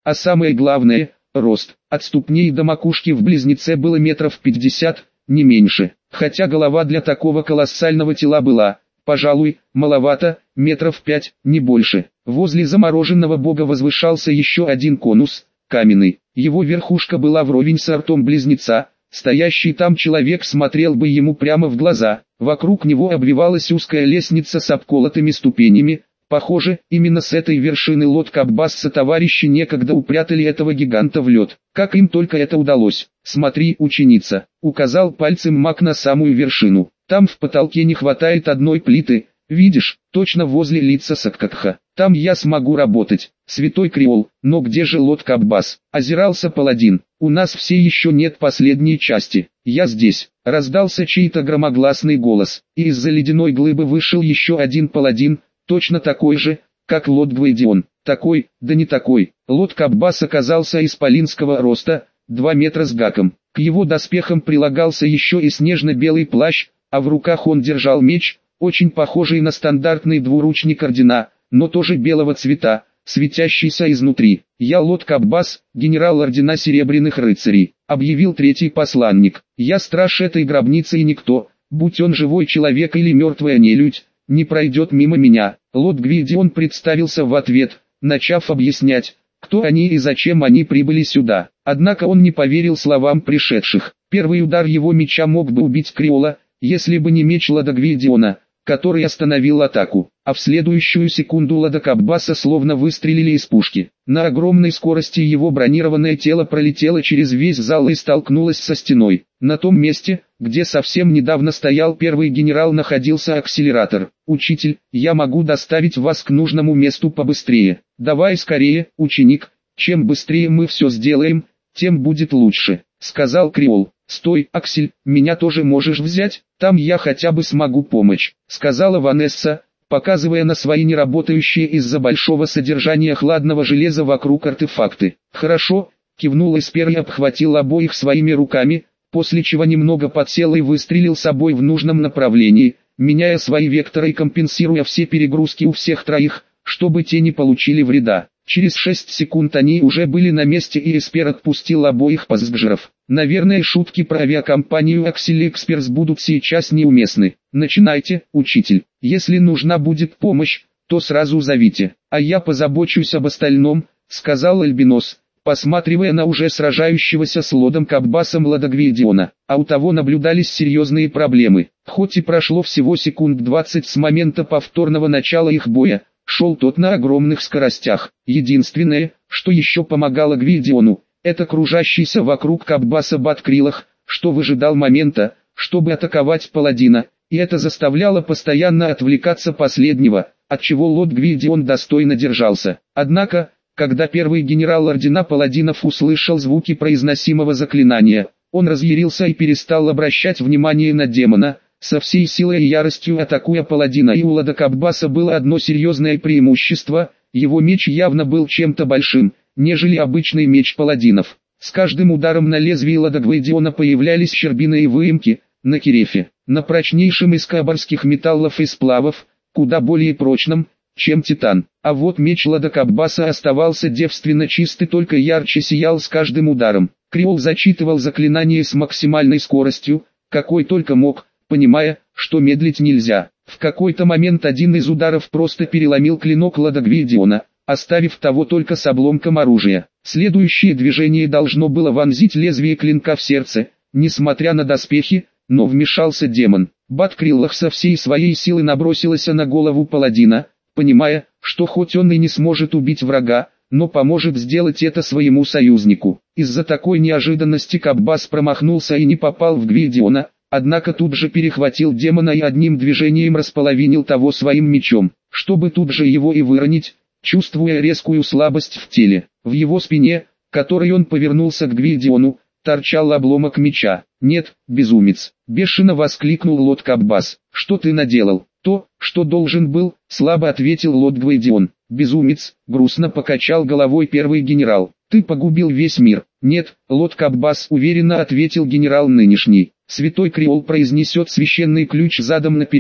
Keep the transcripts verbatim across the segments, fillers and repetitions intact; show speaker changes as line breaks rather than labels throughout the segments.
а самое главное – рост. От ступней до макушки в близнеце было метров пятьдесят, не меньше, хотя голова для такого колоссального тела была, пожалуй, маловато, метров пять, не больше. Возле замороженного бога возвышался еще один конус, каменный. Его верхушка была вровень с ртом близнеца. Стоящий там человек смотрел бы ему прямо в глаза. Вокруг него обвивалась узкая лестница с обколотыми ступенями. Похоже, именно с этой вершины Лот-Каббаса товарищи некогда упрятали этого гиганта в лед. Как им только это удалось. «Смотри, ученица», — указал пальцем маг на самую вершину. «Там в потолке не хватает одной плиты. Видишь, точно возле лица Саккакха. Там я смогу работать. Святой Креол, но где же Лот-Каббас?» Озирался паладин. «У нас все еще нет последней части. Я здесь». Раздался чей-то громогласный голос, и из-за ледяной глыбы вышел еще один паладин, точно такой же, как Лот Гвейдион. Такой, да не такой. Лот-Каббас оказался исполинского роста, два метра с гаком. К его доспехам прилагался еще и снежно-белый плащ, а в руках он держал меч, очень похожий на стандартный двуручник ордена, но тоже белого цвета, светящийся изнутри. «Я Лот-Каббас, генерал ордена Серебряных рыцарей», — объявил третий посланник. «Я страж этой гробницы, и никто, будь он живой человек или мертвая нелюдь, не пройдет мимо меня». Лот Гвейдион представился в ответ, начав объяснять, кто они и зачем они прибыли сюда. Однако он не поверил словам пришедших. Первый удар его меча мог бы убить Креола, если бы не меч Лода Гвейдиона, который остановил атаку, а в следующую секунду Лода Каббаса словно выстрелили из пушки. На огромной скорости его бронированное тело пролетело через весь зал и столкнулось со стеной. На том месте, где совсем недавно стоял первый генерал, находился акселератор. «Учитель, я могу доставить вас к нужному месту побыстрее. Давай скорее, ученик, чем быстрее мы все сделаем, тем будет лучше», — сказал Креол. «Стой, Аксель, меня тоже можешь взять, там я хотя бы смогу помочь», — сказала Ванесса, показывая на свои неработающие из-за большого содержания хладного железа вокруг артефакты. «Хорошо», — кивнул Эспер и обхватил обоих своими руками, после чего немного подсел и выстрелил собой в нужном направлении, меняя свои векторы и компенсируя все перегрузки у всех троих, чтобы те не получили вреда. Через шесть секунд они уже были на месте, и Эспер отпустил обоих пассажиров. Наверное, шутки про авиакомпанию Аксель Эксперс будут сейчас неуместны. «Начинайте, учитель. Если нужна будет помощь, то сразу зовите, а я позабочусь об остальном», — сказал Альбинос, посматривая на уже сражающегося с Лодом Каббасом Лода Гвейдиона. А у того наблюдались серьезные проблемы. Хоть и прошло всего секунд двадцать с момента повторного начала их боя, шел тот на огромных скоростях. Единственное, что еще помогало Гвейдиону, это кружащийся вокруг Каббаса Баткрилах, что выжидал момента, чтобы атаковать паладина, и это заставляло постоянно отвлекаться последнего, от чего Лот Гвейдион достойно держался. Однако, когда первый генерал ордена паладинов услышал звуки произносимого заклинания, он разъярился и перестал обращать внимание на демона, со всей силой и яростью атакуя паладина. И у Лода Каббаса было одно серьезное преимущество: его меч явно был чем-то большим, нежели обычный меч паладинов. С каждым ударом на лезвии Лода Гвейдиона появлялись щербины и выемки, на кирефе, на прочнейшем из кабарских металлов и сплавов, куда более прочном, чем титан. А вот меч Лода Каббаса оставался девственно чист и только ярче сиял с каждым ударом. Креол зачитывал заклинание с максимальной скоростью, какой только мог, понимая, что медлить нельзя. В какой-то момент один из ударов просто переломил клинок Лода Гвейдиона, оставив того только с обломком оружия. Следующее движение должно было вонзить лезвие клинка в сердце, несмотря на доспехи, но вмешался демон. Баткриллах со всей своей силы набросилась на голову паладина, понимая, что хоть он и не сможет убить врага, но поможет сделать это своему союзнику. Из-за такой неожиданности Каббас промахнулся и не попал в Гвейдиона, однако тут же перехватил демона и одним движением располовинил того своим мечом, чтобы тут же его и выронить, чувствуя резкую слабость в теле. В его спине, которой он повернулся к Гвейдиону, торчал обломок меча. «Нет, безумец!» — бешено воскликнул Лот Каббас. «Что ты наделал?» «То, что должен был», — слабо ответил Лот Гвейдион. «Безумец!» — грустно покачал головой первый генерал. «Ты погубил весь мир». «Нет, Лот Каббас», — уверенно ответил генерал нынешний. «Святой Креол произнесет священный ключ задом наперед,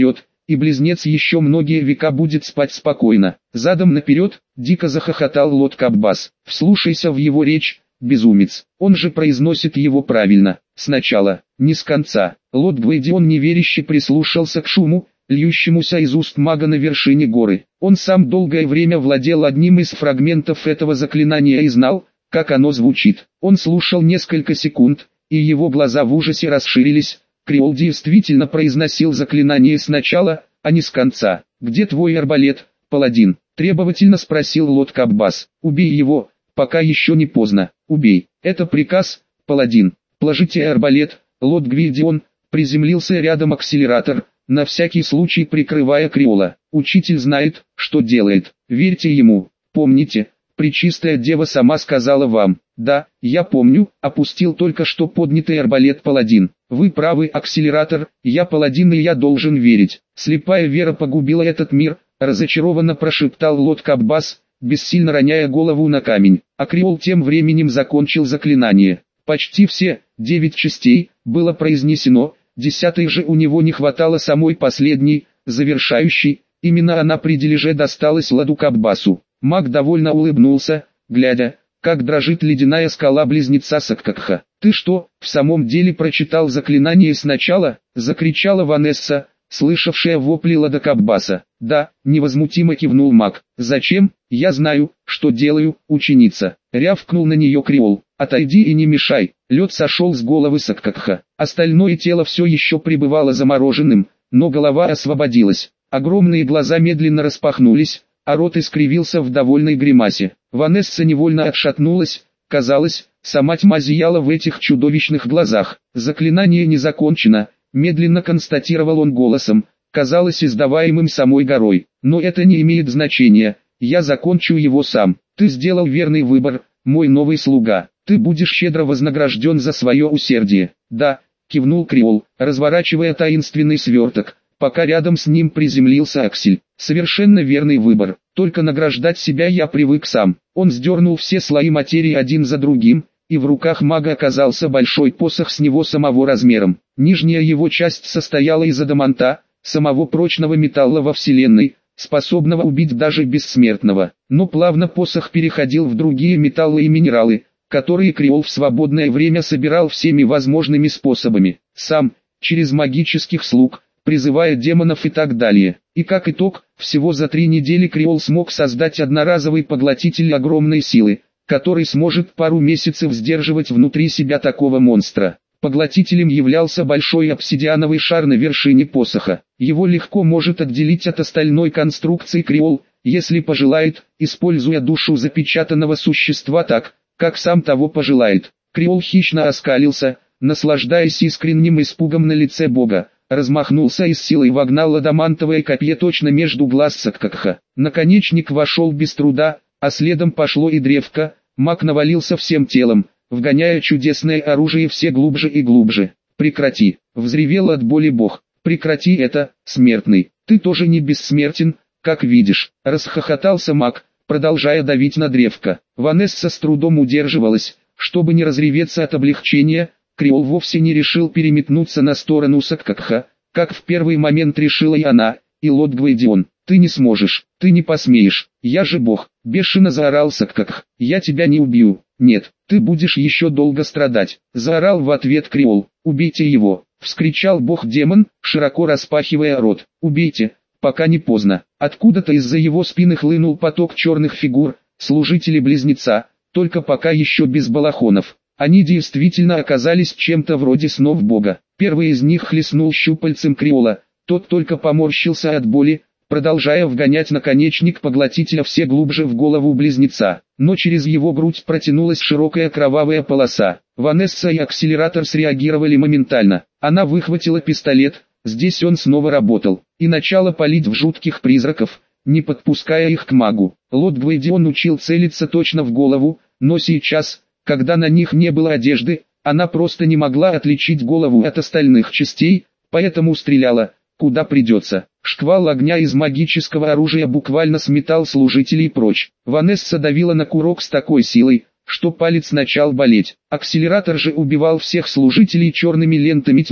и близнец еще многие века будет спать спокойно. Задом наперед, дико захохотал лорд Каббас. Вслушайся в его речь, безумец. Он же произносит его правильно. Сначала, не с конца. Лорд Гвейдион неверяще прислушался к шуму, льющемуся из уст мага на вершине горы. Он сам долгое время владел одним из фрагментов этого заклинания и знал, как оно звучит. Он слушал несколько секунд, и его глаза в ужасе расширились. Креол действительно произносил заклинание сначала, а не с конца. «Где твой арбалет, паладин?» – требовательно спросил лорд Каббас. «Убей его, пока еще не поздно. Убей. Это приказ, паладин. Положите арбалет». Лорд Гвейдион. Приземлился рядом акселератор, на всякий случай прикрывая Креола. «Учитель знает, что делает. Верьте ему. Помните, Пречистая Дева сама сказала вам». «Да, я помню», — опустил только что поднятый арбалет паладин. «Вы правы, акселератор, я паладин и я должен верить. Слепая вера погубила этот мир», — разочарованно прошептал лорд Каббас, бессильно роняя голову на камень. А Креол тем временем закончил заклинание. Почти все, девять частей, было произнесено, десятой же у него не хватало самой последней, завершающей, именно она при дележе досталась ладу Каббасу. Маг довольно улыбнулся, глядя, как дрожит ледяная скала близнеца Саккакха. «Ты что, в самом деле прочитал заклинание сначала?» — закричала Ванесса, слышавшая вопли лада Каббаса. «Да», — невозмутимо кивнул маг. «Зачем? Я знаю, что делаю, ученица», — рявкнул на нее Креол. «Отойди и не мешай». Лед сошел с головы Саккакха. Остальное тело все еще пребывало замороженным, но голова освободилась. Огромные глаза медленно распахнулись, а рот искривился в довольной гримасе. Ванесса невольно отшатнулась, казалось, сама тьма зияла в этих чудовищных глазах. «Заклинание не закончено», — медленно констатировал он голосом, казалось издаваемым самой горой. «Но это не имеет значения, я закончу его сам. Ты сделал верный выбор, мой новый слуга. Ты будешь щедро вознагражден за свое усердие». «Да», — кивнул Креол, разворачивая таинственный сверток, пока рядом с ним приземлился Аксель. «Совершенно верный выбор. Только награждать себя я привык сам». Он сдернул все слои материи один за другим, и в руках мага оказался большой посох с него самого размером. Нижняя его часть состояла из адаманта, самого прочного металла во вселенной, способного убить даже бессмертного. Но плавно посох переходил в другие металлы и минералы, которые Креол в свободное время собирал всеми возможными способами. Сам, через магических слуг, призывая демонов и так далее. И как итог, всего за три недели Креол смог создать одноразовый поглотитель огромной силы, который сможет пару месяцев сдерживать внутри себя такого монстра. Поглотителем являлся большой обсидиановый шар на вершине посоха. Его легко может отделить от остальной конструкции Креол, если пожелает, используя душу запечатанного существа так, как сам того пожелает. Креол хищно оскалился, наслаждаясь искренним испугом на лице бога. Размахнулся и с силой вогнал адамантовое копье точно между глаз Саккакха. Наконечник вошел без труда, а следом пошло и древко. Маг навалился всем телом, вгоняя чудесное оружие все глубже и глубже. «Прекрати!» — взревел от боли бог. «Прекрати это, смертный! Ты тоже не бессмертен, как видишь!» — расхохотался маг, продолжая давить на древко. Ванесса с трудом удерживалась, чтобы не разреветься от облегчения. Креол вовсе не решил переметнуться на сторону Саккакха, как в первый момент решила и она, и лорд Гвейдион. «Ты не сможешь, ты не посмеешь, я же бог!» — бешено заорал Саккакх. «Я тебя не убью, нет, ты будешь еще долго страдать!» — заорал в ответ Креол. «Убейте его!» — вскричал бог-демон, широко распахивая рот. «Убейте, пока не поздно!» Откуда-то из-за его спины хлынул поток черных фигур, служители-близнеца, только пока еще без балахонов. Они действительно оказались чем-то вроде снов бога. Первый из них хлестнул щупальцем Креола, тот только поморщился от боли, продолжая вгонять наконечник поглотителя все глубже в голову близнеца. Но через его грудь протянулась широкая кровавая полоса. Ванесса и акселератор среагировали моментально. Она выхватила пистолет, здесь он снова работал, и начала палить в жутких призраков, не подпуская их к магу. Лорд Гвейдион учил целиться точно в голову, но сейчас, когда на них не было одежды, она просто не могла отличить голову от остальных частей, поэтому стреляла, куда придется. Шквал огня из магического оружия буквально сметал служителей прочь. Ванесса давила на курок с такой силой, что палец начал болеть. Акселератор же убивал всех служителей черными лентами тьмы,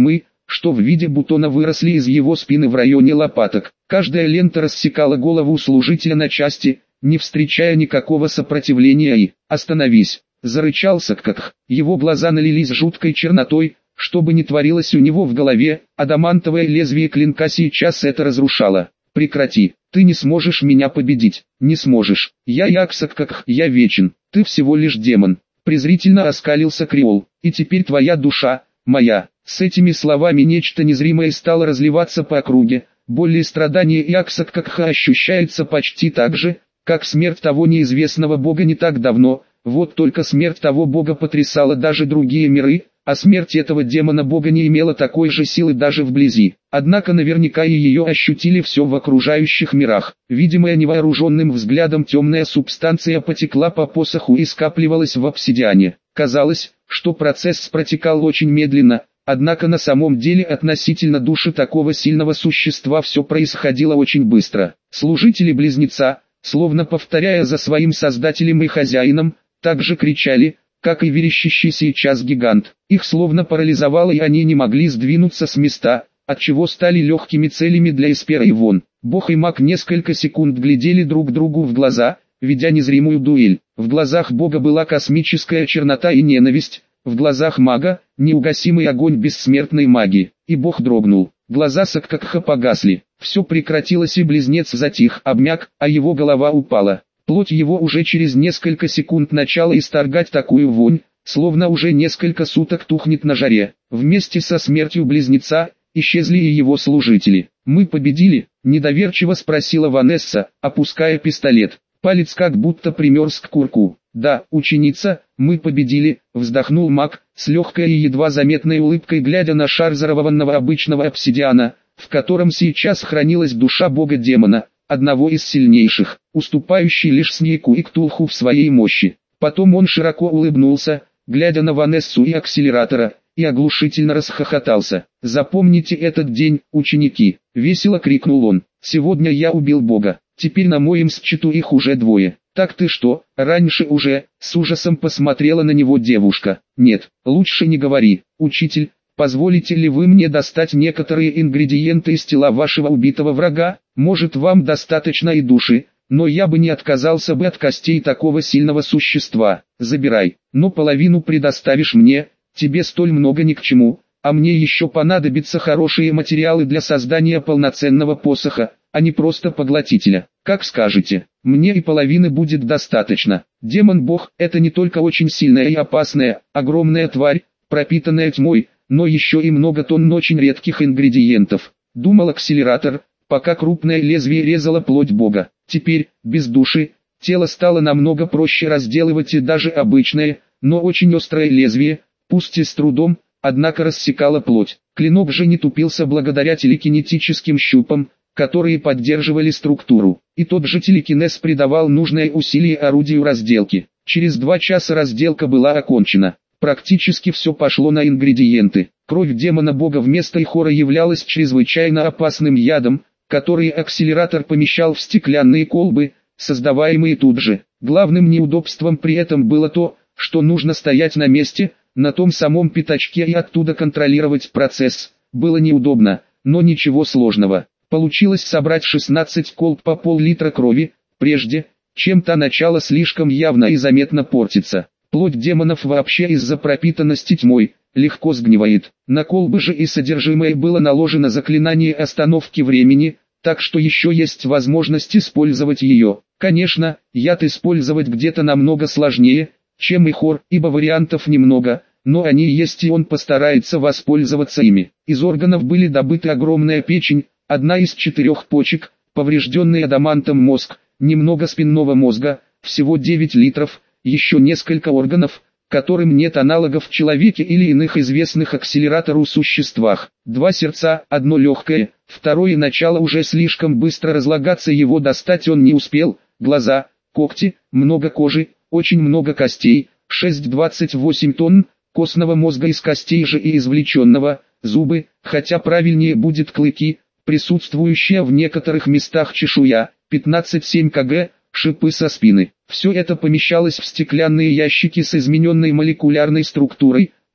что в виде бутона выросли из его спины в районе лопаток. Каждая лента рассекала голову служителя на части, не встречая никакого сопротивления и «Остановись!» — зарычал Саккатх. Его глаза налились жуткой чернотой, что бы ни творилось у него в голове, адамантовое лезвие клинка сейчас это разрушало. «Прекрати, ты не сможешь меня победить, не сможешь, я Яксаккатх, я вечен, ты всего лишь демон», — презрительно оскалился Креол, «и теперь твоя душа, моя». С этими словами нечто незримое стало разливаться по округе, боль и страдания Яксаккатха ощущаются почти так же, как смерть того неизвестного бога не так давно, вот только смерть того бога потрясала даже другие миры, а смерть этого демона-бога не имела такой же силы даже вблизи. Однако наверняка и ее ощутили все в окружающих мирах. Видимая невооруженным взглядом темная субстанция потекла по посоху и скапливалась в обсидиане. Казалось, что процесс протекал очень медленно, однако на самом деле относительно души такого сильного существа все происходило очень быстро. Служители-близнеца, словно повторяя за своим создателем и хозяином, также кричали, как и верещащий сейчас гигант. Их словно парализовало, и они не могли сдвинуться с места, отчего стали легкими целями для Эспера и Вон. Бог и маг несколько секунд глядели друг другу в глаза, ведя незримую дуэль. В глазах Бога была космическая чернота и ненависть, в глазах мага – неугасимый огонь бессмертной магии. И Бог дрогнул. Глаза Саккатха погасли. Все прекратилось, и близнец затих, обмяк, а его голова упала. Плоть его уже через несколько секунд начала исторгать такую вонь, словно уже несколько суток тухнет на жаре. Вместе со смертью близнеца исчезли и его служители. «Мы победили?» – недоверчиво спросила Ванесса, опуская пистолет. Палец как будто примерз к курку. «Да, ученица, мы победили», – вздохнул маг, с легкой и едва заметной улыбкой глядя на шар зарванного обычного обсидиана, в котором сейчас хранилась душа бога-демона, одного из сильнейших, уступающий лишь Снейку и Ктулху в своей мощи. Потом он широко улыбнулся, глядя на Ванессу и Акселератора, и оглушительно расхохотался. «Запомните этот день, ученики!» — весело крикнул он. «Сегодня я убил бога, теперь на моем счету их уже двое». «Так ты что, раньше уже?» — с ужасом посмотрела на него девушка. «Нет, лучше не говори, учитель. Позволите ли вы мне достать некоторые ингредиенты из тела вашего убитого врага? Может, вам достаточно и души, но я бы не отказался бы от костей такого сильного существа. Забирай, но половину предоставишь мне, тебе столь много ни к чему, а мне еще понадобятся хорошие материалы для создания полноценного посоха, а не просто поглотителя. Как скажете, мне и половины будет достаточно». Демон-бог – это не только очень сильная и опасная, огромная тварь, пропитанная тьмой, но еще и много тонн очень редких ингредиентов, думал Акселератор, пока крупное лезвие резало плоть бога. Теперь, без души, тело стало намного проще разделывать, и даже обычное, но очень острое лезвие, пусть и с трудом, однако рассекало плоть. Клинок же не тупился благодаря телекинетическим щупам, которые поддерживали структуру, и тот же телекинез придавал нужное усилие орудию разделки. Через два часа разделка была окончена. Практически все пошло на ингредиенты. Кровь демона-бога вместо ихора являлась чрезвычайно опасным ядом, который Акселератор помещал в стеклянные колбы, создаваемые тут же. Главным неудобством при этом было то, что нужно стоять на месте, на том самом пятачке, и оттуда контролировать процесс. Было неудобно, но ничего сложного. Получилось собрать шестнадцать колб по пол-литра крови, прежде, чем та начала слишком явно и заметно портиться. Плоть демонов вообще из-за пропитанности тьмой легко сгнивает. На колбы же и содержимое было наложено заклинание остановки времени, так что еще есть возможность использовать ее. Конечно, яд использовать где-то намного сложнее, чем ихор, ибо вариантов немного, но они есть, и он постарается воспользоваться ими. Из органов были добыты огромная печень, одна из четырех почек, поврежденный адамантом мозг, немного спинного мозга, всего девять литров, еще несколько органов, которым нет аналогов в человеке или иных известных Акселератору существах. Два сердца, одно легкое, второе начало уже слишком быстро разлагаться, его достать он не успел, глаза, когти, много кожи, очень много костей, шесть целых двадцать восемь тонн, костного мозга из костей же и извлеченного, зубы, хотя правильнее будет клыки, присутствующая в некоторых местах чешуя, пятнадцать целых семь килограмм, шипы со спины. Все это помещалось в стеклянные ящики с измененной молекулярной структурой,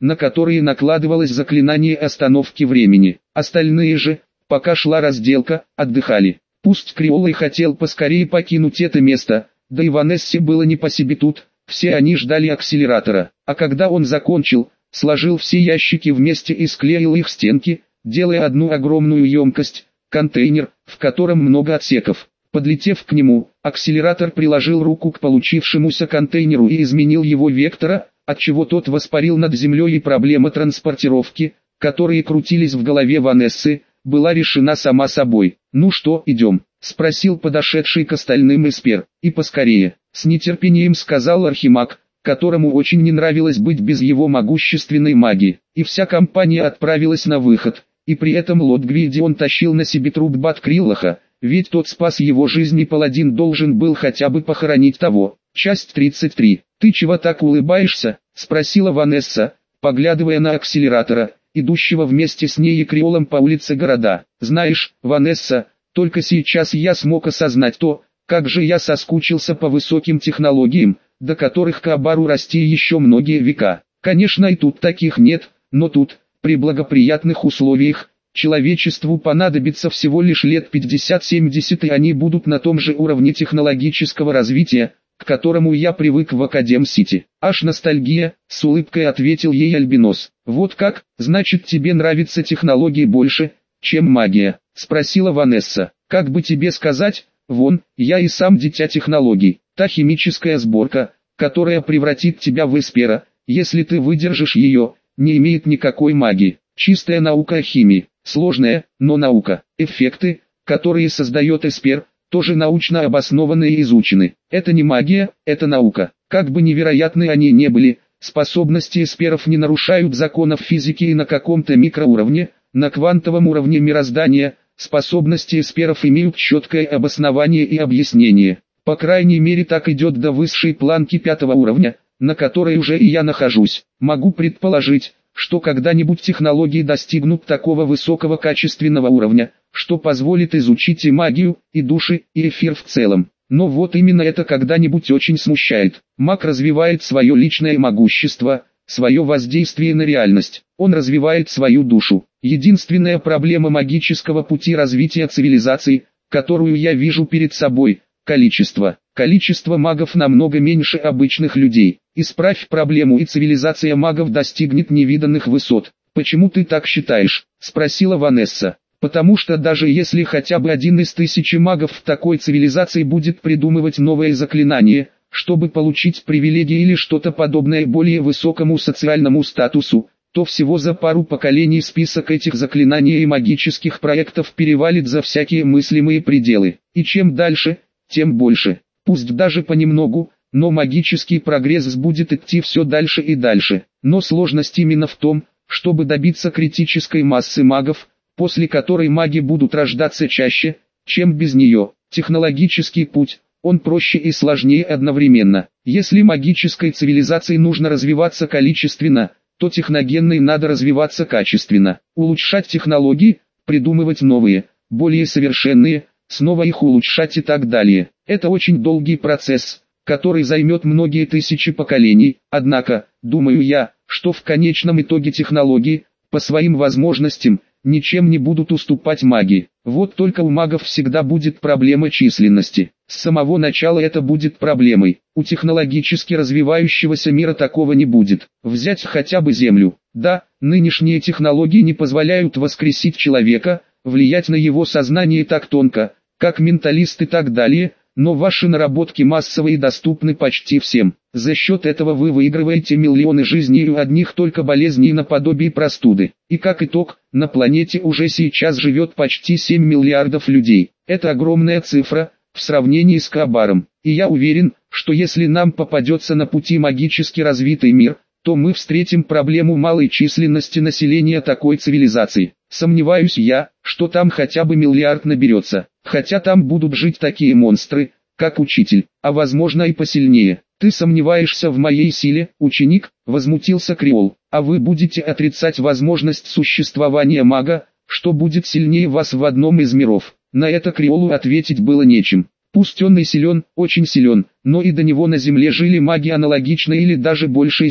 на которые накладывалось заклинание остановки времени. Остальные же, пока шла разделка, отдыхали. Пусть Криол и хотел поскорее покинуть это место, да и Ванессе было не по себе тут, все они ждали акселератора. А когда он закончил, сложил все ящики вместе и склеил их стенки, делая одну огромную емкость, контейнер, в котором много отсеков. Подлетев к нему, акселератор приложил руку к получившемуся контейнеру и изменил его вектора, отчего тот воспарил над землей, и проблема транспортировки, которые крутились в голове Ванессы, была решена сама собой. «Ну что, идем?» — спросил подошедший к остальным Эспер. «И поскорее», — с нетерпением сказал Архимаг, которому очень не нравилось быть без его могущественной магии. И вся компания отправилась на выход, и при этом лорд Гвидион тащил на себе труп Баткриллаха, ведь тот спас его жизнь, и паладин должен был хотя бы похоронить того. Часть тридцать три. «Ты чего так улыбаешься?» — спросила Ванесса, поглядывая на акселератора, идущего вместе с ней и Криолом по улице города. «Знаешь, Ванесса, только сейчас я смог осознать то, как же я соскучился по высоким технологиям, до которых Каабару расти еще многие века. Конечно, и тут таких нет, но тут, при благоприятных условиях, человечеству понадобится всего лишь лет пятьдесят-семьдесят, и они будут на том же уровне технологического развития, к которому я привык в Академ-Сити». «Аж ностальгия», — с улыбкой ответил ей Альбинос. «Вот как, значит, тебе нравятся технологии больше, чем магия?» — спросила Ванесса. «Как бы тебе сказать, вон, я и сам дитя технологий. Та химическая сборка, которая превратит тебя в Эспера, если ты выдержишь ее, не имеет никакой магии. Чистая наука о химии, сложная, но наука. Эффекты, которые создает Эспер, тоже научно обоснованы и изучены. Это не магия, это наука. Как бы невероятны они не были, способности эсперов не нарушают законов физики, и на каком-то микроуровне, на квантовом уровне мироздания, способности эсперов имеют четкое обоснование и объяснение. По крайней мере, так идет до высшей планки пятого уровня, на которой уже и я нахожусь. Могу предположить, что когда-нибудь технологии достигнут такого высокого качественного уровня, что позволит изучить и магию, и души, и эфир в целом. Но вот именно это когда-нибудь очень смущает. Маг развивает свое личное могущество, свое воздействие на реальность. Он развивает свою душу. Единственная проблема магического пути развития цивилизации, которую я вижу перед собой – количество. Количество магов намного меньше обычных людей. Исправь проблему, и цивилизация магов достигнет невиданных высот. «Почему ты так считаешь?» – спросила Ванесса. «Потому что даже если хотя бы один из тысячи магов в такой цивилизации будет придумывать новые заклинания, чтобы получить привилегии или что-то подобное более высокому социальному статусу, то всего за пару поколений список этих заклинаний и магических проектов перевалит за всякие мыслимые пределы. И чем дальше, тем больше. Пусть даже понемногу, но магический прогресс будет идти все дальше и дальше. Но сложность именно в том, чтобы добиться критической массы магов, после которой маги будут рождаться чаще, чем без нее. Технологический путь, он проще и сложнее одновременно. Если магической цивилизации нужно развиваться количественно, то техногенной надо развиваться качественно. Улучшать технологии, придумывать новые, более совершенные, снова их улучшать и так далее. Это очень долгий процесс, который займет многие тысячи поколений. Однако, думаю я, что в конечном итоге технологии, по своим возможностям, ничем не будут уступать магии. Вот только у магов всегда будет проблема численности. С самого начала это будет проблемой. У технологически развивающегося мира такого не будет. Взять хотя бы Землю. Да, нынешние технологии не позволяют воскресить человека, влиять на его сознание так тонко, как менталист и так далее, но ваши наработки массовые и доступны почти всем. За счет этого вы выигрываете миллионы жизней у одних только болезней наподобие простуды. И как итог, на планете уже сейчас живет почти семь миллиардов людей. Это огромная цифра, в сравнении с Каабаром. И я уверен, что если нам попадется на пути магически развитый мир, то мы встретим проблему малой численности населения такой цивилизации. Сомневаюсь я, что там хотя бы миллиард наберется, хотя там будут жить такие монстры, как учитель, а возможно и посильнее. «Ты сомневаешься в моей силе, ученик?» — возмутился Криол. «А вы будете отрицать возможность существования мага, что будет сильнее вас в одном из миров?» На это Криолу ответить было нечем. Пусть он и силен, очень силен, но и до него на земле жили маги аналогичной или даже большей силы.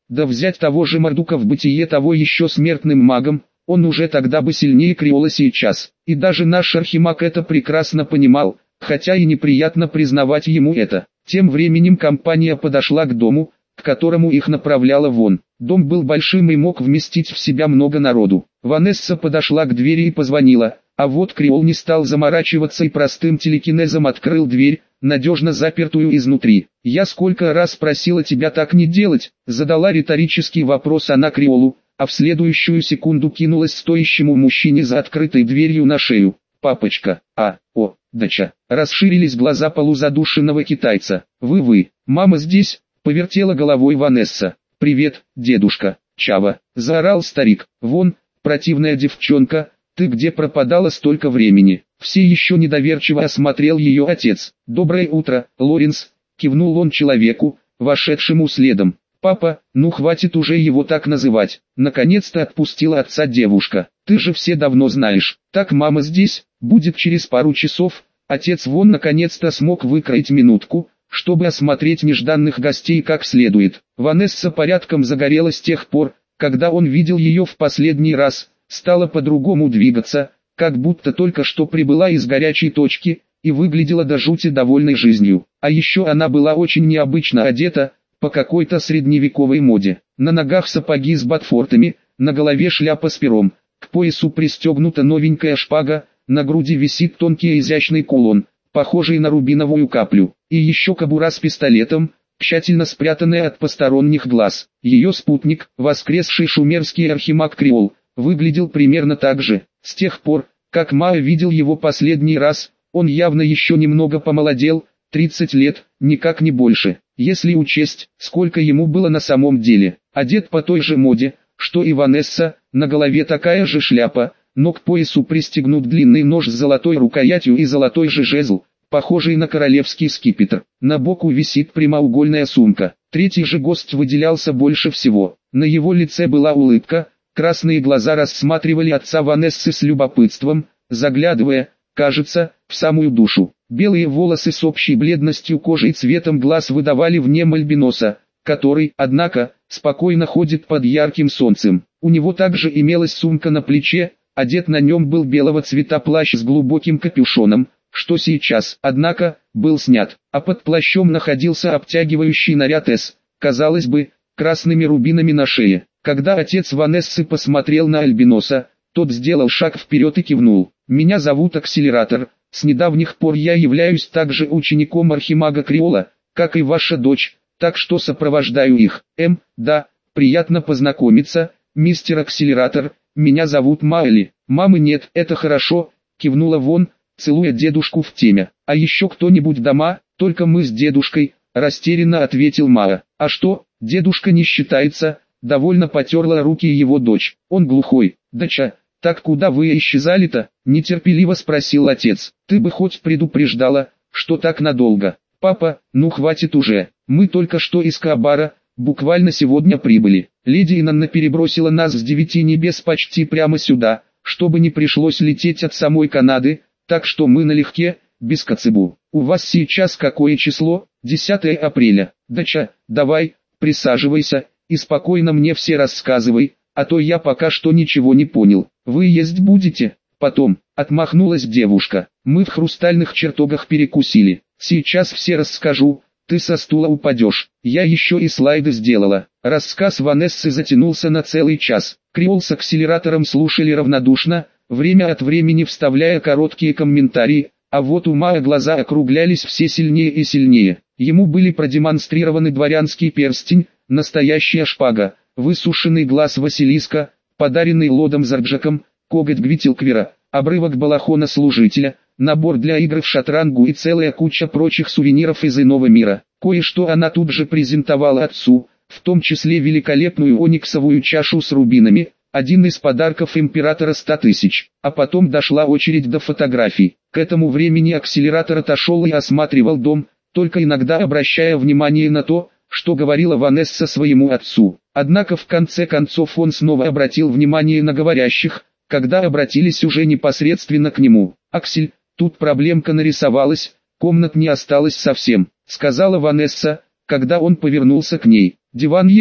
Да взять того же Мардука в бытие того еще смертным магом, он уже тогда бы сильнее Криола сейчас. И даже наш архимаг это прекрасно понимал, хотя и неприятно признавать ему это. Тем временем компания подошла к дому, к которому их направляла Вон. Дом был большим и мог вместить в себя много народу. Ванесса подошла к двери и позвонила, а вот Криол не стал заморачиваться и простым телекинезом открыл дверь, надежно запертую изнутри. «Я сколько раз просила тебя так не делать», задала риторический вопрос она Криолу, а в следующую секунду кинулась стоящему мужчине за открытой дверью на шею. «Папочка, а, о, дача». Расширились глаза полузадушенного китайца. «Вы-вы, мама здесь?» Повертела головой Ванесса. «Привет, дедушка, Чава», заорал старик. «Вон, противная девчонка, ты где пропадала столько времени?» Все еще недоверчиво осмотрел ее отец. «Доброе утро, Лоренс», кивнул он человеку, вошедшему следом. «Папа, ну хватит уже его так называть», наконец-то отпустила отца девушка. «Ты же все давно знаешь. Так мама здесь, будет через пару часов». Отец Вон наконец-то смог выкроить минутку, чтобы осмотреть нежданных гостей как следует. Ванесса порядком загорелась с тех пор, когда он видел ее в последний раз, стала по-другому двигаться, как будто только что прибыла из горячей точки, и выглядела до жути довольной жизнью. А еще она была очень необычно одета, по какой-то средневековой моде. На ногах сапоги с ботфортами, на голове шляпа с пером, к поясу пристегнута новенькая шпага, на груди висит тонкий изящный кулон, похожий на рубиновую каплю, и еще кобура с пистолетом, тщательно спрятанная от посторонних глаз. Ее спутник, воскресший шумерский архимаг Криол, выглядел примерно так же. С тех пор, как Маа видел его последний раз, он явно еще немного помолодел, тридцать лет, никак не больше. Если учесть, сколько ему было на самом деле. Одет по той же моде, что и Ванесса, на голове такая же шляпа, но к поясу пристегнут длинный нож с золотой рукоятью и золотой же жезл, похожий на королевский скипетр. На боку висит прямоугольная сумка. Третий же гость выделялся больше всего. На его лице была улыбка, красные глаза рассматривали отца Ванессы с любопытством, заглядывая, кажется, в самую душу. Белые волосы с общей бледностью кожи и цветом глаз выдавали в нем альбиноса, который, однако, спокойно ходит под ярким солнцем. У него также имелась сумка на плече, одет на нем был белого цвета плащ с глубоким капюшоном, что сейчас, однако, был снят, а под плащом находился обтягивающий наряд с, казалось бы, красными рубинами на шее. Когда отец Ванессы посмотрел на альбиноса, тот сделал шаг вперед и кивнул. «Меня зовут Акселератор, с недавних пор я являюсь также учеником архимага Криола, как и ваша дочь, так что сопровождаю их. Эм, да, приятно познакомиться, мистер Акселератор, меня зовут Майли». «Мамы нет, это хорошо», кивнула Вон, целуя дедушку в темя. «А еще кто-нибудь дома?» «Только мы с дедушкой», растерянно ответил Маа. «А что, дедушка не считается?» Довольно потерла руки его дочь. «Он глухой». «Дача, так куда вы исчезали-то?» Нетерпеливо спросил отец. «Ты бы хоть предупреждала, что так надолго». «Папа, ну хватит уже, мы только что из Каабара, буквально сегодня прибыли. Леди Инанна перебросила нас с девяти небес почти прямо сюда, чтобы не пришлось лететь от самой Канады, так что мы налегке, без коцебу. У вас сейчас какое число?» десятое апреля. «Дача, давай, присаживайся, и спокойно мне все рассказывай, а то я пока что ничего не понял. Вы есть будете?» «Потом», отмахнулась девушка, «мы в хрустальных чертогах перекусили. Сейчас все расскажу, ты со стула упадешь». Я еще и слайды сделала. Рассказ Ванессы затянулся на целый час. Криол с Акселератором слушали равнодушно, время от времени вставляя короткие комментарии, а вот у Маа глаза округлялись все сильнее и сильнее. Ему были продемонстрированы дворянский перстень, настоящая шпага, высушенный глаз Василиска, подаренный Лодом Зарджаком, коготь Гвитилквера, обрывок балахона служителя, набор для игр в шатрангу и целая куча прочих сувениров из иного мира. Кое-что она тут же презентовала отцу, в том числе великолепную ониксовую чашу с рубинами, один из подарков императора ста тысяч. А потом дошла очередь до фотографий. К этому времени Акселератор отошел и осматривал дом, только иногда обращая внимание на то, что говорила Ванесса своему отцу. Однако в конце концов он снова обратил внимание на говорящих, когда обратились уже непосредственно к нему. «Аксель, тут проблемка нарисовалась, комнат не осталось совсем», сказала Ванесса, когда он повернулся к ней. «Диван есть?»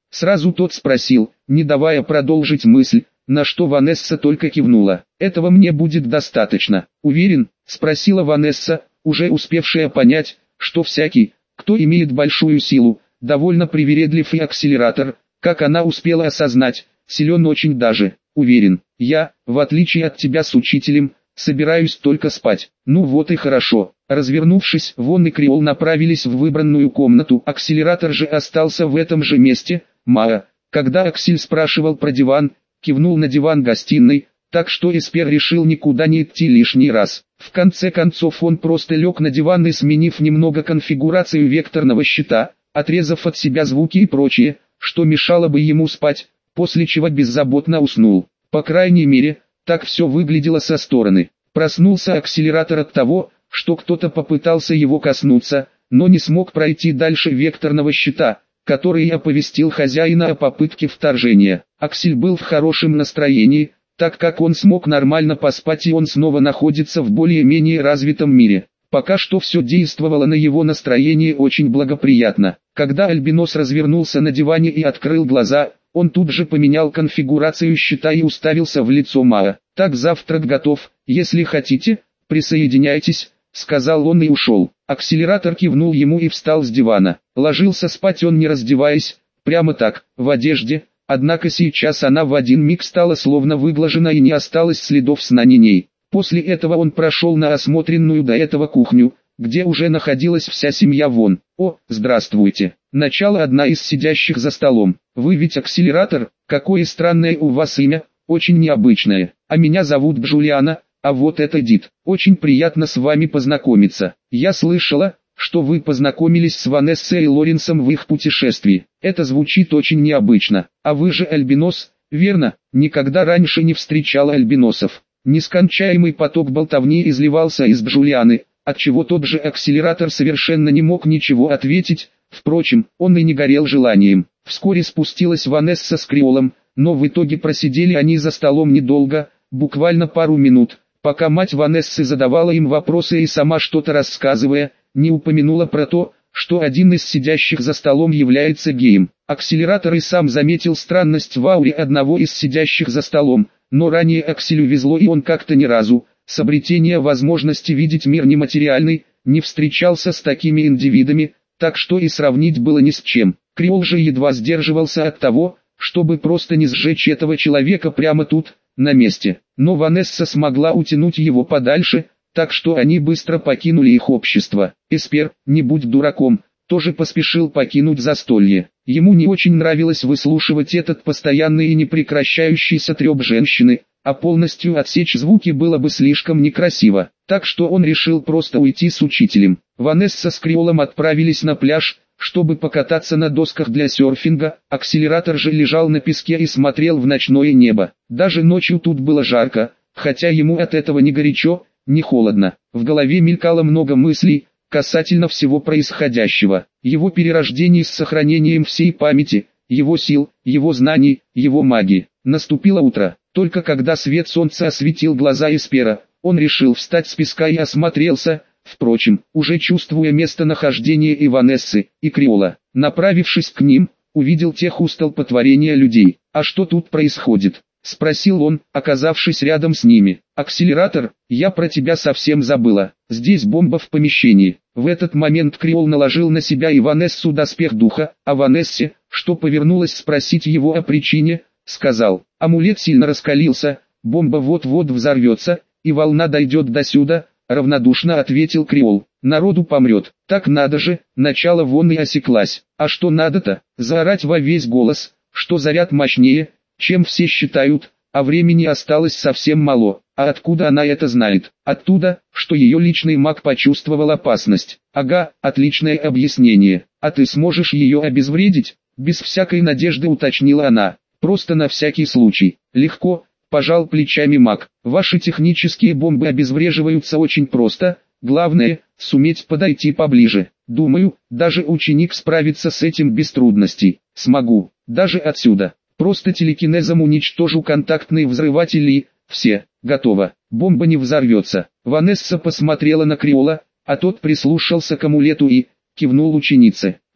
Сразу тот спросил, не давая продолжить мысль, на что Ванесса только кивнула. «Этого мне будет достаточно. Уверен?» – спросила Ванесса, уже успевшая понять, что всякий, кто имеет большую силу, довольно привередлив и акселератор, как она успела осознать, силен очень даже. «Уверен, я, в отличие от тебя с учителем, собираюсь только спать». «Ну вот и хорошо». Развернувшись, Вон и Креол направились в выбранную комнату, акселератор же остался в этом же месте. Маа, когда Аксель спрашивал про диван, кивнул на диван гостиной, так что Эспер решил никуда не идти лишний раз. В конце концов он просто лег на диван и, сменив немного конфигурацию векторного щита, отрезав от себя звуки и прочее, что мешало бы ему спать, после чего беззаботно уснул. По крайней мере, так все выглядело со стороны. Проснулся акселератор от того, что кто-то попытался его коснуться, но не смог пройти дальше векторного щита, который и оповестил хозяина о попытке вторжения. Аксель был в хорошем настроении, так как он смог нормально поспать и он снова находится в более-менее развитом мире. Пока что все действовало на его настроение очень благоприятно. Когда Альбинос развернулся на диване и открыл глаза, он тут же поменял конфигурацию щита и уставился в лицо Маа. «Так, завтрак готов, если хотите, присоединяйтесь», — сказал он и ушел. Акселератор кивнул ему и встал с дивана. Ложился спать он не раздеваясь, прямо так, в одежде, однако сейчас она в один миг стала словно выглажена и не осталось следов сна ни ней. После этого он прошел на осмотренную до этого кухню, где уже находилась вся семья Вон. «О, здравствуйте!» Начало одна из сидящих за столом. «Вы ведь акселератор? Какое странное у вас имя, очень необычное. А меня зовут Бжулиана, а вот это Дид. Очень приятно с вами познакомиться. Я слышала, что вы познакомились с Ванессой и Лоренсом в их путешествии. Это звучит очень необычно. А вы же альбинос, верно? Никогда раньше не встречала альбиносов». Нескончаемый поток болтовни изливался из Бжулианы, отчего тот же акселератор совершенно не мог ничего ответить. Впрочем, он и не горел желанием. Вскоре спустилась Ванесса с Креолом, но в итоге просидели они за столом недолго, буквально пару минут, пока мать Ванессы задавала им вопросы и сама что-то рассказывая, не упомянула про то, что один из сидящих за столом является геем. Акселератор и сам заметил странность в ауре одного из сидящих за столом, но ранее Акселю везло и он как-то ни разу, с обретения возможности видеть мир нематериальный, не встречался с такими индивидами, так что и сравнить было ни с чем. Креол же едва сдерживался от того, чтобы просто не сжечь этого человека прямо тут, на месте. Но Ванесса смогла утянуть его подальше, так что они быстро покинули их общество. Эспер, не будь дураком, тоже поспешил покинуть застолье. Ему не очень нравилось выслушивать этот постоянный и непрекращающийся трёп женщины, а полностью отсечь звуки было бы слишком некрасиво. Так что он решил просто уйти с учителем. Ванесса с Креолом отправились на пляж, чтобы покататься на досках для серфинга. Акселератор же лежал на песке и смотрел в ночное небо. Даже ночью тут было жарко, хотя ему от этого ни горячо, ни холодно. В голове мелькало много мыслей касательно всего происходящего, его перерождений с сохранением всей памяти, его сил, его знаний, его магии. Наступило утро. Только когда свет солнца осветил глаза Эспера, он решил встать с песка и осмотрелся, впрочем, уже чувствуя местонахождение и Ванессы, и Креола. Направившись к ним, увидел тех у столпотворения людей. «А что тут происходит?» — спросил он, оказавшись рядом с ними. «Акселератор, я про тебя совсем забыла. Здесь бомба в помещении». В этот момент Креол наложил на себя и Ванессу доспех духа, а Ванессе, что повернулась спросить его о причине, сказал: «Амулет сильно раскалился, бомба вот-вот взорвется, и волна дойдет до сюда», — равнодушно ответил Креол. «Народу помрет». «Так надо же», — начало Вон и осеклась. «А что надо-то?» «Заорать во весь голос, что заряд мощнее, чем все считают, а времени осталось совсем мало». А откуда она это знает? Оттуда, что ее личный маг почувствовал опасность. «Ага, отличное объяснение. А ты сможешь ее обезвредить?» Без всякой надежды уточнила она. «Просто на всякий случай». «Легко», — пожал плечами маг. «Ваши технические бомбы обезвреживаются очень просто, главное — суметь подойти поближе. Думаю, даже ученик справится с этим без трудностей». «Смогу, даже отсюда. Просто телекинезом уничтожу контактные взрыватели. Все, готово, бомба не взорвется». Ванесса посмотрела на Креола, а тот прислушался к амулету и кивнул ученице.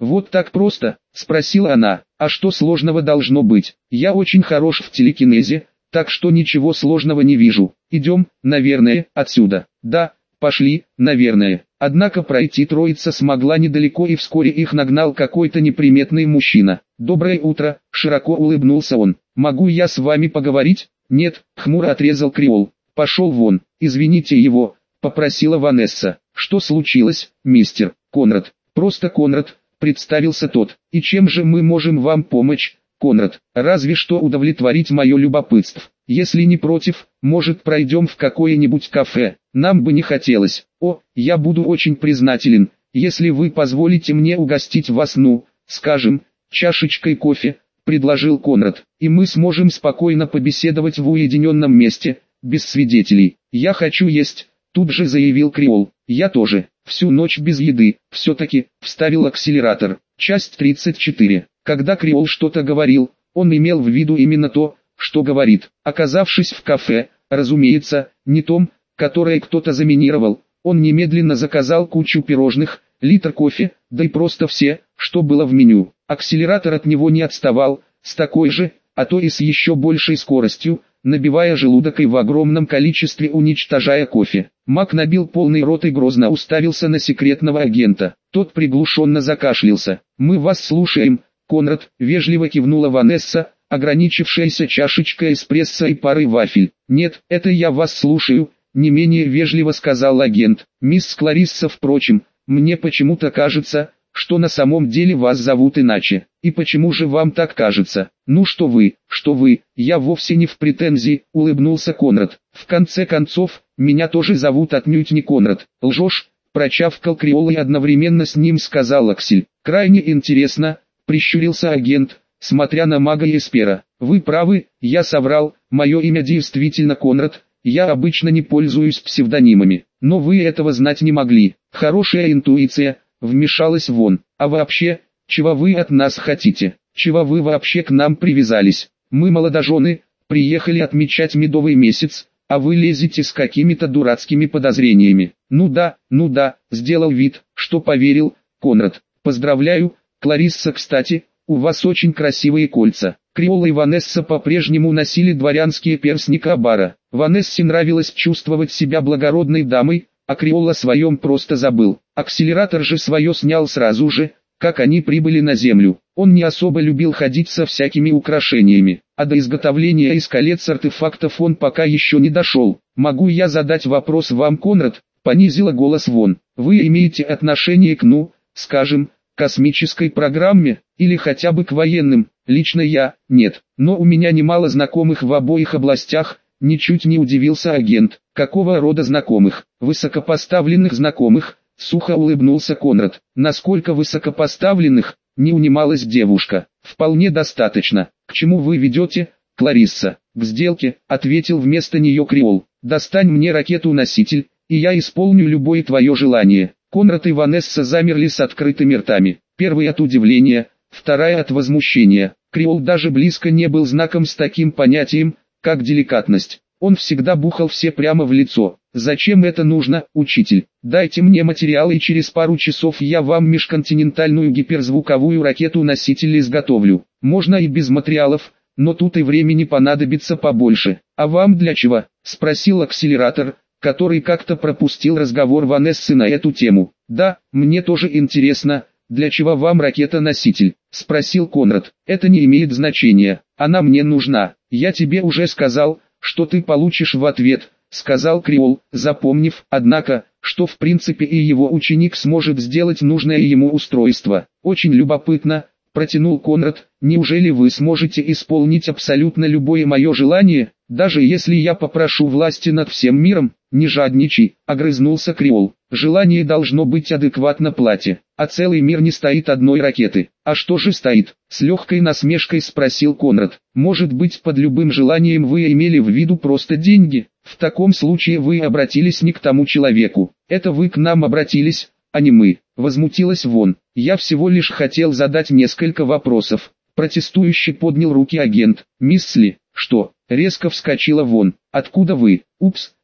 Вот так просто? Спросила она. А что сложного должно быть? Я очень хорош в телекинезе, так что ничего сложного не вижу. Идем, наверное, отсюда. Да, пошли, наверное. Однако пройти троица смогла недалеко, и вскоре их нагнал какой-то неприметный мужчина. «Доброе утро», — широко улыбнулся он. «Могу я с вами поговорить?» «Нет», — хмуро отрезал Креол. «Пошел вон». «Извините его», — попросила Ванесса. «Что случилось, мистер Конрад?» «Просто Конрад», — представился тот. «И чем же мы можем вам помочь, Конрад?» «Разве что удовлетворить мое любопытство. Если не против, может, пройдем в какое-нибудь кафе? Нам бы не хотелось. О, я буду очень признателен, если вы позволите мне угостить вас, ну, скажем, чашечкой кофе», — предложил Конрад. «И мы сможем спокойно побеседовать в уединенном месте, без свидетелей». «Я хочу есть», — тут же заявил Креол. «Я тоже. Всю ночь без еды», — все-таки, вставил акселератор. Часть тридцать четыре. Когда Креол что-то говорил, он имел в виду именно то, что говорит. Оказавшись в кафе, разумеется, не том, которое кто-то заминировал, он немедленно заказал кучу пирожных, литр кофе, да и просто все, что было в меню. Акселератор от него не отставал, с такой же, а то и с еще большей скоростью, набивая желудок и в огромном количестве уничтожая кофе. Мак набил полный рот и грозно уставился на секретного агента. Тот приглушенно закашлялся. «Мы вас слушаем, Конрад», — вежливо кивнула Ванесса, ограничившаяся чашечкой эспрессо и парой вафель. «Нет, это я вас слушаю», — не менее вежливо сказал агент. «Мисс Кларисса, впрочем, мне почему-то кажется, что на самом деле вас зовут иначе. И почему же вам так кажется?» «Ну что вы, что вы, я вовсе не в претензии», — улыбнулся Конрад. «В конце концов, меня тоже зовут отнюдь не Конрад». «Лжешь», — прочавкал Креол и одновременно с ним сказал Аксель. «Крайне интересно», — прищурился агент, смотря на мага Еспера. «Вы правы, я соврал, мое имя действительно Конрад, я обычно не пользуюсь псевдонимами, но вы этого знать не могли». «Хорошая интуиция», — вмешалась Вон. «А вообще, чего вы от нас хотите? Чего вы вообще к нам привязались? Мы молодожены, приехали отмечать медовый месяц, а вы лезете с какими-то дурацкими подозрениями». «Ну да, ну да», — сделал вид, что поверил, Конрад. «Поздравляю, Кларисса, кстати, у вас очень красивые кольца». Креол и Ванесса по-прежнему носили дворянские перстни Кабара. Ванессе нравилось чувствовать себя благородной дамой, а Креол о своем просто забыл. Акселератор же свое снял сразу же, как они прибыли на землю. Он не особо любил ходить со всякими украшениями, а до изготовления из колец артефактов он пока еще не дошел. «Могу я задать вопрос вам, Конрад?» — понизила голос Вон. «Вы имеете отношение к, ну, скажем, космической программе, или хотя бы к военным?» «Лично я, нет, но у меня немало знакомых в обоих областях», — ничуть не удивился агент. «Какого рода знакомых?» «Высокопоставленных знакомых», — сухо улыбнулся Конрад. «Насколько высокопоставленных?» — не унималась девушка. «Вполне достаточно. К чему вы ведете, Кларисса?» «К сделке», — ответил вместо нее Креол. «Достань мне ракету-носитель, и я исполню любое твое желание». Конрад и Ванесса замерли с открытыми ртами. Первый от удивления, вторая от возмущения. Креол даже близко не был знаком с таким понятием, как деликатность. Он всегда бухал все прямо в лицо. «Зачем это нужно, учитель? Дайте мне материалы, и через пару часов я вам межконтинентальную гиперзвуковую ракету-носитель изготовлю. Можно и без материалов, но тут и времени понадобится побольше». «А вам для чего?» — спросил акселератор, который как-то пропустил разговор Ванессы на эту тему. «Да, мне тоже интересно, для чего вам ракета-носитель?» — спросил Конрад. «Это не имеет значения, она мне нужна. Я тебе уже сказал, что ты получишь в ответ», — сказал Креол, запомнив, однако, что в принципе и его ученик сможет сделать нужное ему устройство. «Очень любопытно», — протянул Конрад. «Неужели вы сможете исполнить абсолютно любое мое желание, даже если я попрошу власти над всем миром?» «Не жадничай», — огрызнулся Креол. «Желание должно быть адекватно плате, а целый мир не стоит одной ракеты». «А что же стоит?» — с легкой насмешкой спросил Конрад. «Может быть, под любым желанием вы имели в виду просто деньги? В таком случае вы обратились не к тому человеку. Это вы к нам обратились, а не мы», — возмутилась Вон. «Я всего лишь хотел задать несколько вопросов». Протестующий поднял руки агент. «Мисс Ли, что?» — резко вскочила Вон. «Откуда вы?» «Упс»,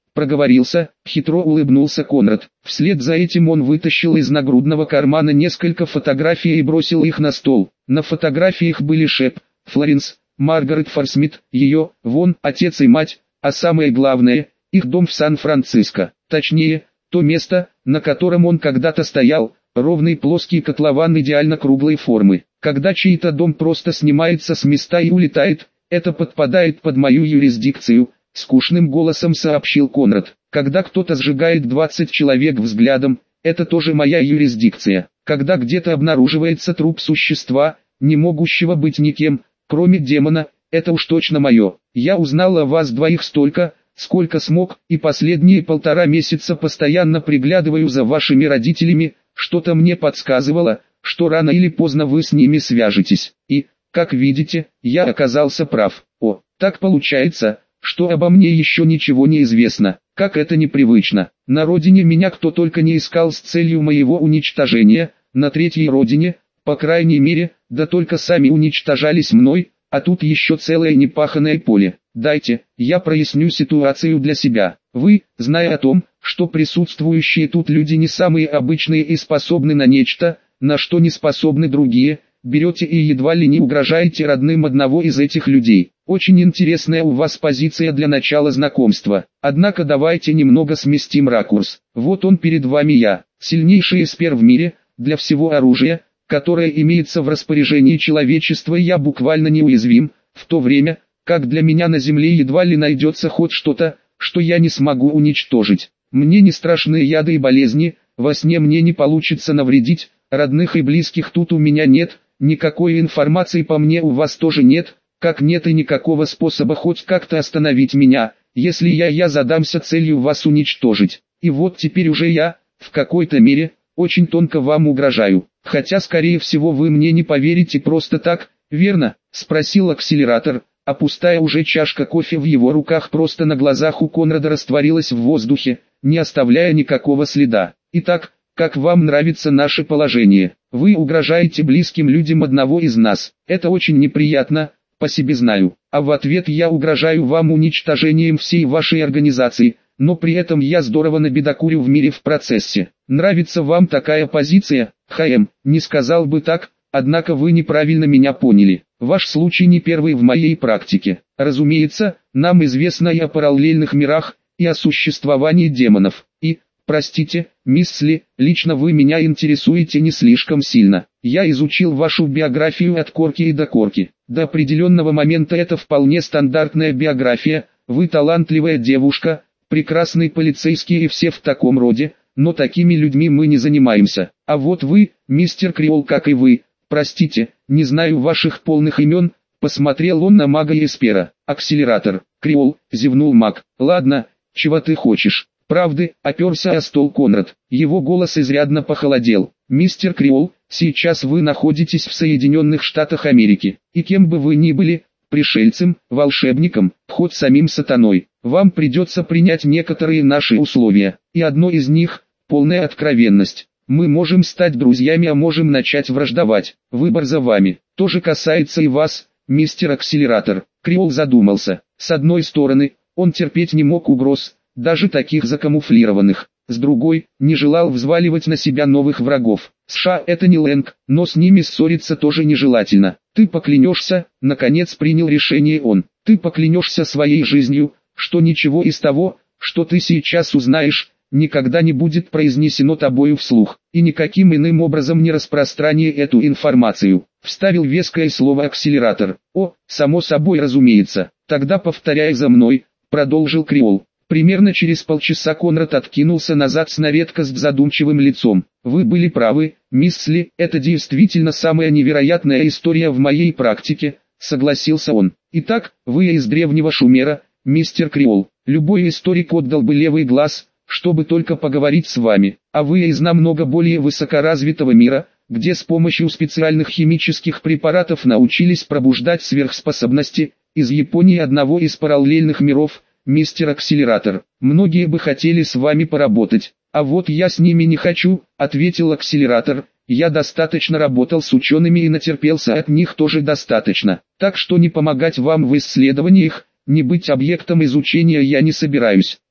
проговорился, хитро улыбнулся Конрад. Вслед за этим он вытащил из нагрудного кармана несколько фотографий и бросил их на стол. На фотографиях были Шеп, Флоренс, Маргарет Форсмит, ее, вон, отец и мать, а самое главное, их дом в Сан-Франциско. Точнее, то место, на котором он когда-то стоял, ровный плоский котлован идеально круглой формы. Когда чей-то дом просто снимается с места и улетает, это подпадает под мою юрисдикцию, скучным голосом сообщил Конрад. Когда кто-то сжигает двадцать человек взглядом, это тоже моя юрисдикция. Когда где-то обнаруживается труп существа, не могущего быть никем, кроме демона, это уж точно мое. Я узнал о вас двоих столько, сколько смог, и последние полтора месяца постоянно приглядываю за вашими родителями, что-то мне подсказывало, что рано или поздно вы с ними свяжетесь. И, как видите, я оказался прав. О, так получается, что обо мне еще ничего не известно. Как это непривычно. На родине меня кто только не искал с целью моего уничтожения, на третьей родине, по крайней мере, да только сами уничтожались мной, а тут еще целое непаханное поле. Дайте, я проясню ситуацию для себя. Вы, зная о том, что присутствующие тут люди не самые обычные и способны на нечто, на что не способны другие, берете и едва ли не угрожаете родным одного из этих людей. Очень интересная у вас позиция для начала знакомства. Однако давайте немного сместим ракурс. Вот он перед вами я, сильнейший эспер в мире, для всего оружия, которое имеется в распоряжении человечества, я буквально неуязвим, в то время, как для меня на земле едва ли найдется хоть что-то, что я не смогу уничтожить. Мне не страшны яды и болезни, во сне мне не получится навредить, родных и близких тут у меня нет, никакой информации по мне у вас тоже нет, как нет и никакого способа хоть как-то остановить меня, если я я задамся целью вас уничтожить. И вот теперь уже я, в какой-то мере, очень тонко вам угрожаю. Хотя скорее всего вы мне не поверите просто так, верно? Спросил акселератор, а пустая уже чашка кофе в его руках просто на глазах у Конрада растворилась в воздухе, не оставляя никакого следа. Итак, как вам нравится наше положение? Вы угрожаете близким людям одного из нас. Это очень неприятно, по себе знаю. А в ответ я угрожаю вам уничтожением всей вашей организации, но при этом я здорово набедокурю в мире в процессе. Нравится вам такая позиция? ХМ, не сказал бы так, однако вы неправильно меня поняли. Ваш случай не первый в моей практике. Разумеется, нам известно и о параллельных мирах, и о существовании демонов. И, простите, мисс Ли, лично вы меня интересуете не слишком сильно. Я изучил вашу биографию от корки и до корки. До определенного момента это вполне стандартная биография, вы талантливая девушка, прекрасный полицейский и все в таком роде, но такими людьми мы не занимаемся. А вот вы, мистер Криол, как и вы, простите, не знаю ваших полных имен, посмотрел он на мага и эспера. Акселератор, Криол, зевнул маг. Ладно, чего ты хочешь? Правды, оперся о стол Конрад. Его голос изрядно похолодел. Мистер Криол, сейчас вы находитесь в Соединенных Штатах Америки, и кем бы вы ни были, пришельцем, волшебником, хоть самим сатаной, вам придется принять некоторые наши условия, и одно из них – полная откровенность. Мы можем стать друзьями, а можем начать враждовать, выбор за вами. То же касается и вас, мистер Акселератор. Криол задумался. С одной стороны, он терпеть не мог угроз, даже таких закамуфлированных. С другой, не желал взваливать на себя новых врагов. США это не Лэнг, но с ними ссориться тоже нежелательно. Ты поклянешься, наконец принял решение он. Ты поклянешься своей жизнью, что ничего из того, что ты сейчас узнаешь, никогда не будет произнесено тобою вслух, и никаким иным образом не распространи эту информацию. Вставил веское слово акселератор. О, само собой разумеется. Тогда повторяй за мной, продолжил Криол. Примерно через полчаса Конрад откинулся назад с на редкость задумчивым лицом. «Вы были правы, мисс Ли, это действительно самая невероятная история в моей практике», — согласился он. «Итак, вы из древнего Шумера, мистер Криол. Любой историк отдал бы левый глаз, чтобы только поговорить с вами. А вы из намного более высокоразвитого мира, где с помощью специальных химических препаратов научились пробуждать сверхспособности, из Японии одного из параллельных миров, мистер Акселератор. Многие бы хотели с вами поработать, а вот я с ними не хочу», — ответил Акселератор. «Я достаточно работал с учеными и натерпелся от них тоже достаточно, так что не помогать вам в исследованиях, не быть объектом изучения я не собираюсь.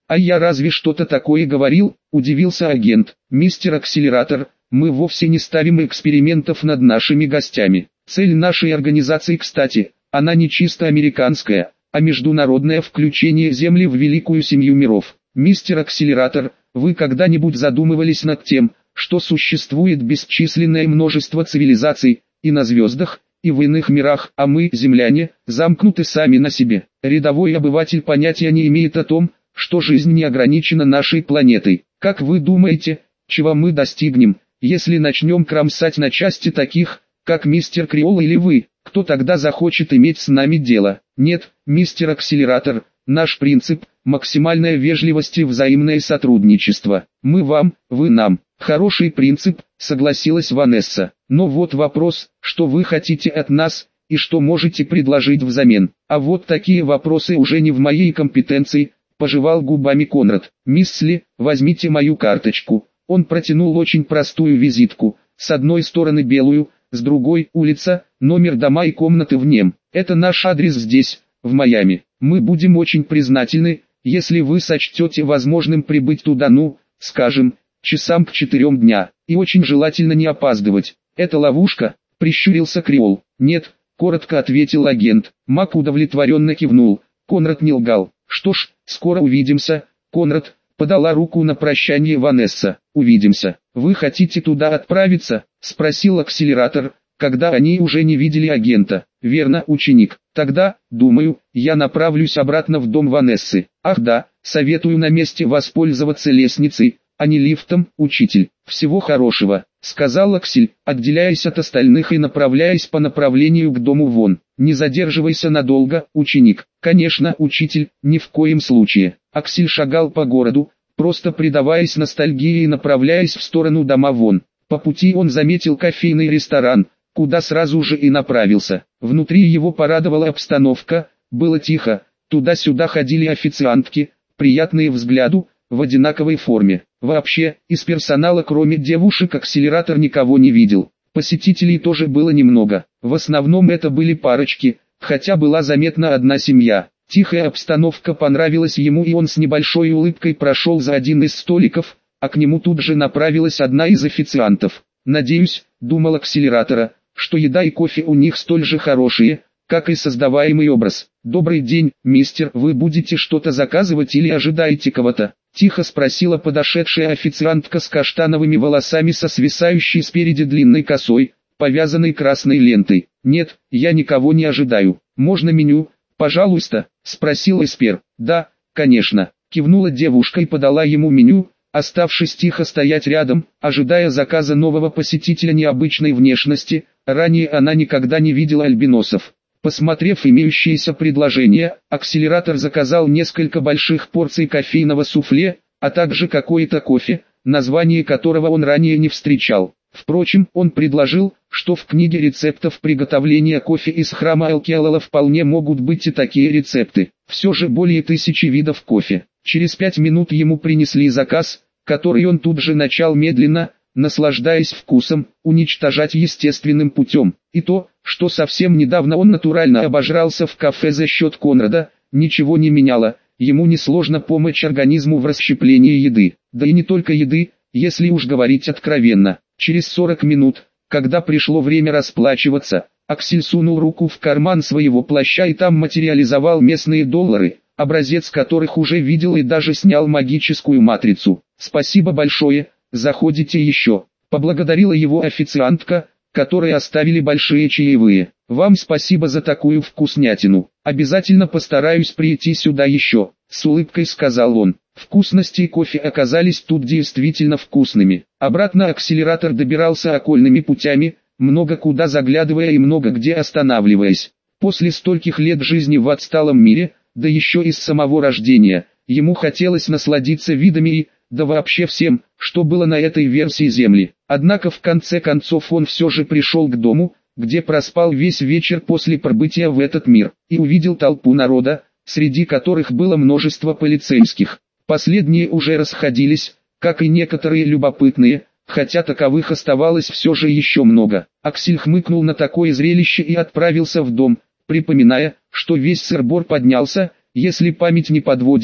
«А я разве что-то такое говорил?» – удивился агент. «Мистер Акселератор, мы вовсе не ставим экспериментов над нашими гостями. Цель нашей организации, кстати, она не чисто американская, а международное включение Земли в великую семью миров. Мистер Акселератор, вы когда-нибудь задумывались над тем, что существует бесчисленное множество цивилизаций, и на звездах, и в иных мирах, а мы, земляне, замкнуты сами на себе? Рядовой обыватель понятия не имеет о том, что жизнь не ограничена нашей планетой. Как вы думаете, чего мы достигнем, если начнем кромсать на части таких, как мистер Криол или вы? Кто тогда захочет иметь с нами дело? Нет, мистер Акселератор, наш принцип – максимальная вежливость и взаимное сотрудничество. Мы вам, вы нам. Хороший принцип, согласилась Ванесса. Но вот вопрос, что вы хотите от нас, и что можете предложить взамен? А вот такие вопросы уже не в моей компетенции, пожевал губами Конрад. Мисс Ли, возьмите мою карточку. Он протянул очень простую визитку, с одной стороны белую, с другой улица, номер дома и комнаты в нем. Это наш адрес здесь, в Майами. Мы будем очень признательны, если вы сочтете возможным прибыть туда, ну, скажем, часам к четырем дня, и очень желательно не опаздывать. Это ловушка, прищурился Криол. Нет, коротко ответил агент. Мак удовлетворенно кивнул. Конрад не лгал. Что ж, скоро увидимся, Конрад, подала руку на прощание Ванесса. Увидимся. Вы хотите туда отправиться? Спросил Акселератор, когда они уже не видели агента. Верно, ученик. Тогда, думаю, я направлюсь обратно в дом Ванессы. Ах да, советую на месте воспользоваться лестницей, а не лифтом, учитель. Всего хорошего, сказал Аксель, отделяясь от остальных и направляясь по направлению к дому вон. Не задерживайся надолго, ученик. Конечно, учитель, ни в коем случае. Аксель шагал по городу, просто предаваясь ностальгии и направляясь в сторону дома вон. По пути он заметил кофейный ресторан, куда сразу же и направился. Внутри его порадовала обстановка, было тихо, туда-сюда ходили официантки, приятные взгляду, в одинаковой форме. Вообще, из персонала кроме девушек Акселератор никого не видел. Посетителей тоже было немного, в основном это были парочки, хотя была заметна одна семья. Тихая обстановка понравилась ему, и он с небольшой улыбкой прошел за один из столиков, а к нему тут же направилась одна из официантов. «Надеюсь», — думал Акселератора, — «что еда и кофе у них столь же хорошие, как и создаваемый образ». «Добрый день, мистер, вы будете что-то заказывать или ожидаете кого-то?» — тихо спросила подошедшая официантка с каштановыми волосами со свисающей спереди длинной косой, повязанной красной лентой. «Нет, я никого не ожидаю. Можно меню, пожалуйста?» — спросил Эспер. «Да, конечно», — кивнула девушка и подала ему меню, оставшись тихо стоять рядом, ожидая заказа нового посетителя необычной внешности. Ранее она никогда не видела альбиносов. Посмотрев имеющиеся предложения, Акселератор заказал несколько больших порций кофейного суфле, а также какое-то кофе, название которого он ранее не встречал. Впрочем, он предложил, что в книге рецептов приготовления кофе из храма Алкиалала вполне могут быть и такие рецепты. Все же более тысячи видов кофе. Через пять минут ему принесли заказ, который он тут же начал медленно, наслаждаясь вкусом, уничтожать естественным путем. И то, что совсем недавно он натурально обожрался в кафе за счет Конрада, ничего не меняло, ему несложно помочь организму в расщеплении еды. Да и не только еды, если уж говорить откровенно. Через сорок минут, когда пришло время расплачиваться, Аксель сунул руку в карман своего плаща и там материализовал местные доллары, образец которых уже видел и даже снял магическую матрицу. «Спасибо большое, заходите еще», — поблагодарила его официантка, которые оставили большие чаевые. «Вам спасибо за такую вкуснятину. Обязательно постараюсь прийти сюда еще», — с улыбкой сказал он. Вкусности и кофе оказались тут действительно вкусными. Обратно Акселератор добирался окольными путями, много куда заглядывая и много где останавливаясь. После стольких лет жизни в отсталом мире, да еще и с самого рождения, ему хотелось насладиться видами и, да вообще всем, что было на этой версии Земли. Однако в конце концов он все же пришел к дому, где проспал весь вечер после прибытия в этот мир, и увидел толпу народа, среди которых было множество полицейских. Последние уже расходились, как и некоторые любопытные, хотя таковых оставалось все же еще много. Аксель хмыкнул на такое зрелище и отправился в дом, припоминая, что весь сыр-бор поднялся, если память не подводит,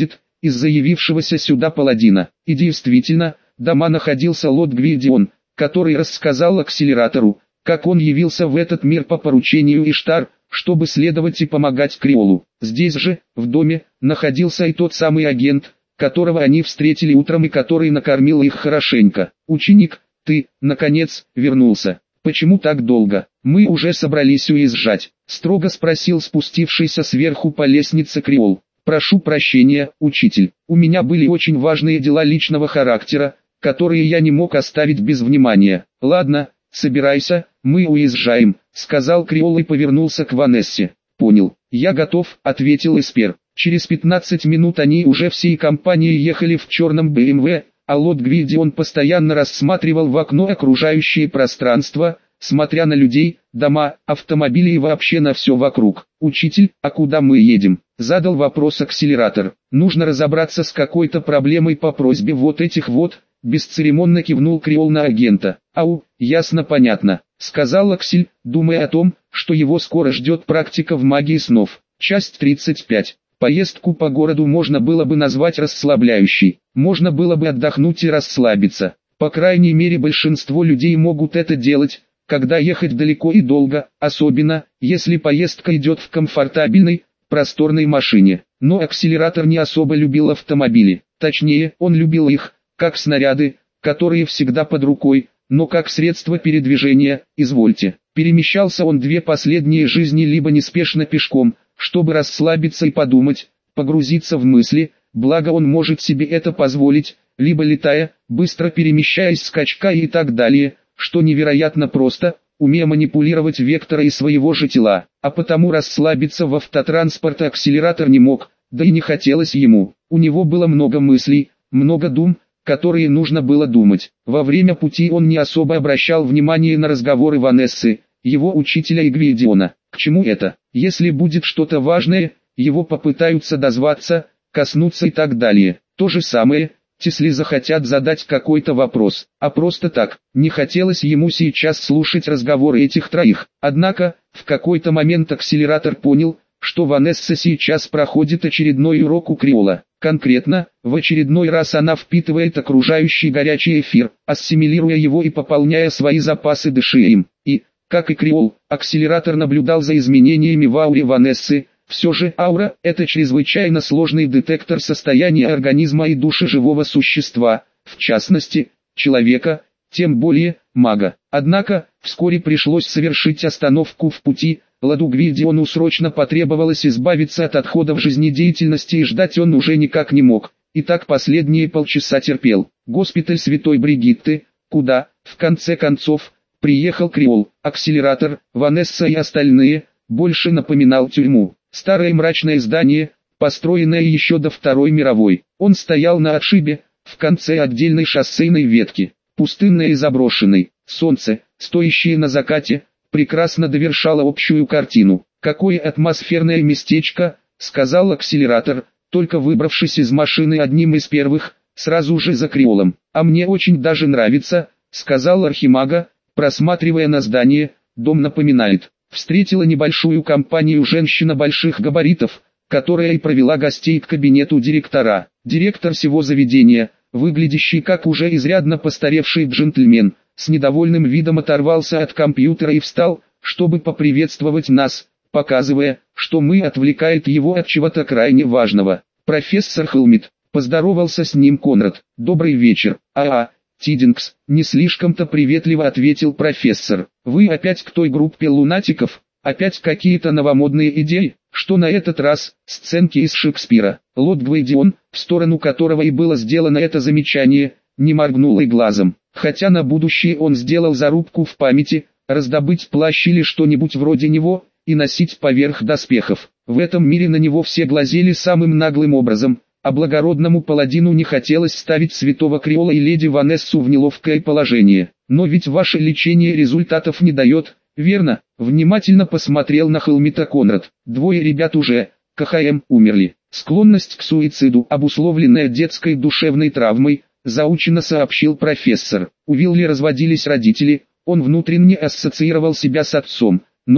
из-за явившегося сюда паладина. И действительно, дома находился Лот Гвидион, который рассказал акселератору, как он явился в этот мир по поручению Иштар, чтобы следовать и помогать Криолу. Здесь же, в доме, находился и тот самый агент, которого они встретили утром и который накормил их хорошенько. «Ученик, ты, наконец, вернулся. Почему так долго? Мы уже собрались уезжать», — строго спросил спустившийся сверху по лестнице Криол. «Прошу прощения, учитель, у меня были очень важные дела личного характера, которые я не мог оставить без внимания». «Ладно, собирайся, мы уезжаем», — сказал Криол и повернулся к Ванессе. «Понял, я готов», — ответил Эспер. Через пятнадцать минут они уже всей компанией ехали в черном бэ эм вэ, а Лот Гвидион постоянно рассматривал в окно окружающее пространство, смотря на людей, дома, автомобили и вообще на все вокруг. «Учитель, а куда мы едем?» — задал вопрос акселератор. «Нужно разобраться с какой-то проблемой по просьбе вот этих вот», — бесцеремонно кивнул Криол на агента. «Ау, ясно-понятно», — сказал Аксель, думая о том, что его скоро ждет практика в магии снов. Часть тридцать пять. Поездку по городу можно было бы назвать расслабляющей. Можно было бы отдохнуть и расслабиться. По крайней мере большинство людей могут это делать, когда ехать далеко и долго, особенно, если поездка идет в комфортабельной, просторной машине. Но акселератор не особо любил автомобили. Точнее, он любил их, как снаряды, которые всегда под рукой, но как средство передвижения, извольте. Перемещался он две последние жизни либо неспешно пешком, чтобы расслабиться и подумать, погрузиться в мысли, благо он может себе это позволить, либо летая, быстро перемещаясь скачками и так далее, что невероятно просто, умея манипулировать векторой своего же тела, а потому расслабиться в автотранспорте акселератор не мог, да и не хотелось ему. У него было много мыслей, много дум, которые нужно было думать. Во время пути он не особо обращал внимание на разговоры Ванессы, его учителя и Гвидиона. К чему это? Если будет что-то важное, его попытаются дозваться, коснуться и так далее. То же самое, если захотят задать какой-то вопрос. А просто так, не хотелось ему сейчас слушать разговоры этих троих. Однако, в какой-то момент акселератор понял, что Ванесса сейчас проходит очередной урок у Криола. Конкретно, в очередной раз она впитывает окружающий горячий эфир, ассимилируя его и пополняя свои запасы дыши им. И, как и Криол, акселератор наблюдал за изменениями в ауре Ванессы. Все же аура – это чрезвычайно сложный детектор состояния организма и души живого существа, в частности, человека, тем более, мага. Однако, вскоре пришлось совершить остановку в пути. Ладу Гвидиону срочно потребовалось избавиться от отходов жизнедеятельности и ждать он уже никак не мог. И так последние полчаса терпел. Госпиталь Святой Бригитты, куда, в конце концов, приехал Криол. Акселератор, Ванесса и остальные, больше напоминал тюрьму. Старое мрачное здание, построенное еще до Второй мировой. Он стоял на отшибе, в конце отдельной шоссейной ветки, пустынной и заброшенной. Солнце, стоящее на закате, прекрасно довершало общую картину. «Какое атмосферное местечко», — сказал акселератор, только выбравшись из машины одним из первых, сразу же за Криолом. «А мне очень даже нравится», — сказал Архимага, просматривая на здание. «Дом напоминает». Встретила небольшую компанию женщина больших габаритов, которая и провела гостей к кабинету директора. Директор всего заведения, выглядящий как уже изрядно постаревший джентльмен, с недовольным видом оторвался от компьютера и встал, чтобы поприветствовать нас, показывая, что мы отвлекает его от чего-то крайне важного. «Профессор Хелмит», — поздоровался с ним Конрад. «Добрый вечер, а-а». «Тидингс», — не слишком-то приветливо ответил профессор. «Вы опять к той группе лунатиков? Опять какие-то новомодные идеи? Что на этот раз? Сценки из Шекспира». Лот Гвидион, в сторону которого и было сделано это замечание, не моргнул и глазом. Хотя на будущее он сделал зарубку в памяти, раздобыть плащ или что-нибудь вроде него, и носить поверх доспехов. В этом мире на него все глазели самым наглым образом, а благородному паладину не хотелось ставить святого Криола и леди Ванессу в неловкое положение. «Но ведь ваше лечение результатов не дает, верно?» Внимательно посмотрел на Хелмита Конрад. «Двое ребят уже, КХМ, умерли. Склонность к суициду, обусловленная детской душевной травмой», заучено сообщил профессор. У Вилли разводились родители, он внутренне ассоциировал себя с отцом, но,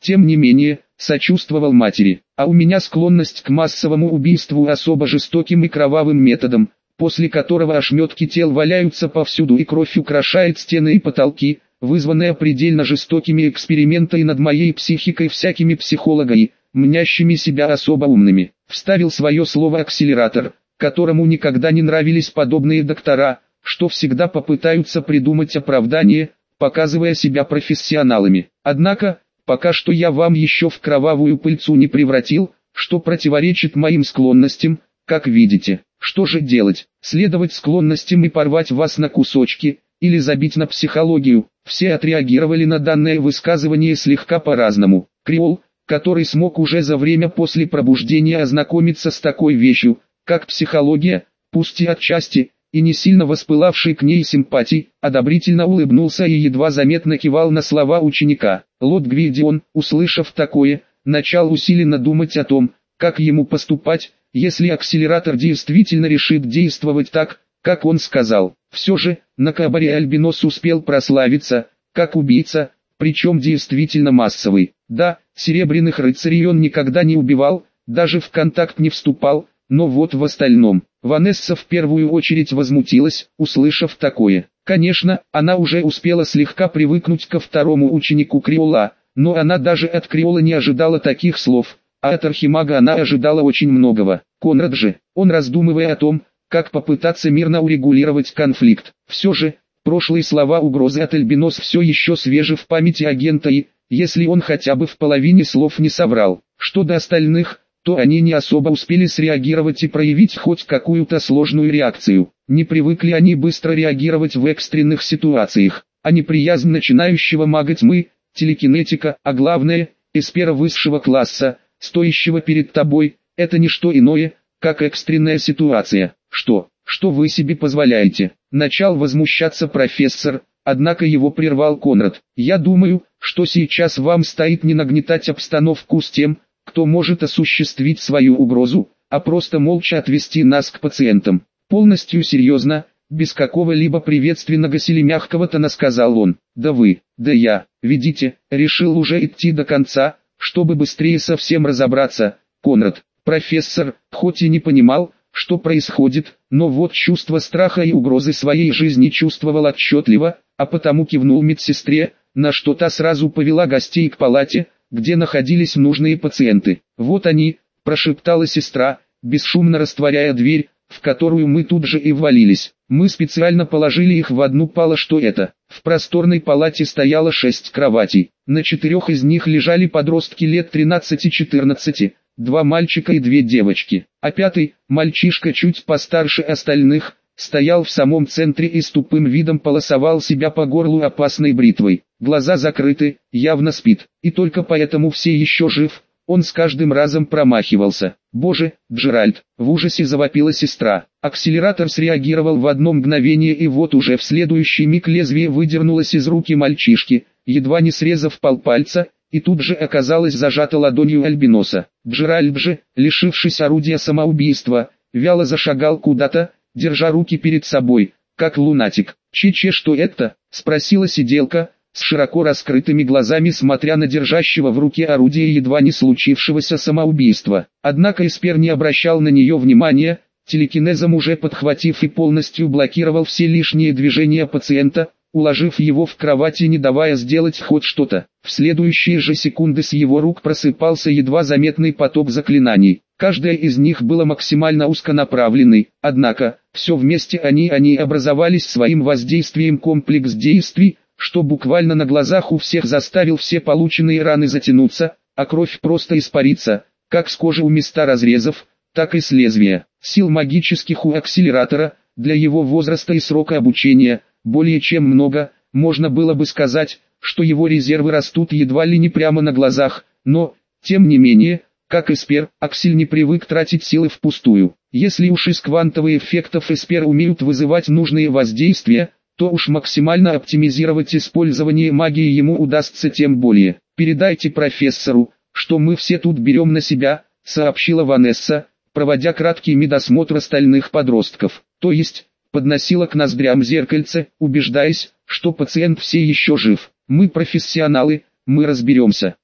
Тем не менее, сочувствовал матери. А у меня склонность к массовому убийству особо жестоким и кровавым методом, после которого ошметки тел валяются повсюду и кровь украшает стены и потолки, вызванная предельно жестокими экспериментами над моей психикой всякими психологами, мнящими себя особо умными. Вставил свое слово акселератор, которому никогда не нравились подобные доктора, что всегда попытаются придумать оправдание, показывая себя профессионалами. Однако, пока что я вам еще в кровавую пыльцу не превратил, что противоречит моим склонностям, как видите. Что же делать? Следовать склонностям и порвать вас на кусочки, или забить на психологию? Все отреагировали на данное высказывание слегка по-разному. Креол, который смог уже за время после пробуждения ознакомиться с такой вещью, как психология, пусть и отчасти, и не сильно воспылавший к ней симпатий, одобрительно улыбнулся и едва заметно кивал на слова ученика. Лот Гвидион, услышав такое, начал усиленно думать о том, как ему поступать, если акселератор действительно решит действовать так, как он сказал. Все же, на Кабаре Альбинос успел прославиться, как убийца, причем действительно массовый. Да, серебряных рыцарей он никогда не убивал, даже в контакт не вступал, но вот в остальном. Ванесса в первую очередь возмутилась, услышав такое. Конечно, она уже успела слегка привыкнуть ко второму ученику Креола, но она даже от Креола не ожидала таких слов, а от Архимага она ожидала очень многого. Конрад же, он раздумывая о том, как попытаться мирно урегулировать конфликт. Все же, прошлые слова угрозы от Альбинос все еще свежи в памяти агента и, если он хотя бы в половине слов не соврал, что до остальных, то они не особо успели среагировать и проявить хоть какую-то сложную реакцию. Не привыкли они быстро реагировать в экстренных ситуациях, а неприязнь начинающего мага тьмы, телекинетика, а главное, эспера высшего класса, стоящего перед тобой, это не что иное, как экстренная ситуация. Что, что вы себе позволяете? Начал возмущаться профессор, однако его прервал Конрад. Я думаю, что сейчас вам стоит не нагнетать обстановку с тем, кто может осуществить свою угрозу, а просто молча отвести нас к пациентам. Полностью серьезно, без какого-либо приветственного или мягкого тона сказал он. Да вы, да я, видите, решил уже идти до конца, чтобы быстрее совсем разобраться. Конрад, профессор, хоть и не понимал, что происходит, но вот чувство страха и угрозы своей жизни чувствовал отчетливо, а потому кивнул медсестре, на что та сразу повела гостей к палате, где находились нужные пациенты. «Вот они», – прошептала сестра, бесшумно растворяя дверь, в которую мы тут же и ввалились. Мы специально положили их в одну пало, что это. В просторной палате стояло шесть кроватей. На четырех из них лежали подростки лет тринадцати-четырнадцати, два мальчика и две девочки. А пятый, мальчишка чуть постарше остальных, стоял в самом центре и с тупым видом полосовал себя по горлу опасной бритвой. Глаза закрыты, явно спит, и только поэтому все еще жив. Он с каждым разом промахивался. «Боже, Джеральд!» — в ужасе завопила сестра. Акселератор среагировал в одно мгновение, и вот уже в следующий миг лезвие выдернулось из руки мальчишки, едва не срезав полпальца, и тут же оказалось зажато ладонью Альбиноса. Джеральд же, лишившись орудия самоубийства, вяло зашагал куда-то, держа руки перед собой, как лунатик. «Че-че, что это?» — спросила сиделка, с широко раскрытыми глазами смотря на держащего в руке орудие едва не случившегося самоубийства. Однако Эспер не обращал на нее внимания, телекинезом уже подхватив и полностью блокировал все лишние движения пациента, уложив его в кровать и не давая сделать хоть что-то. В следующие же секунды с его рук просыпался едва заметный поток заклинаний. Каждая из них была максимально узконаправленной, однако, все вместе они они образовались своим воздействием комплекс действий, что буквально на глазах у всех заставил все полученные раны затянуться, а кровь просто испариться, как с кожи у места разрезов, так и с лезвия. Сил магических у акселератора, для его возраста и срока обучения, более чем много, можно было бы сказать, что его резервы растут едва ли не прямо на глазах, но, тем не менее, как Эспер, Аксель не привык тратить силы впустую. Если уж из квантовых эффектов Эспер умеют вызывать нужные воздействия, то уж максимально оптимизировать использование магии ему удастся тем более. «Передайте профессору, что мы все тут берем на себя», — сообщила Ванесса, проводя краткий медосмотр остальных подростков. То есть, подносила к ноздрям зеркальце, убеждаясь, что пациент все еще жив. «Мы профессионалы, мы разберемся».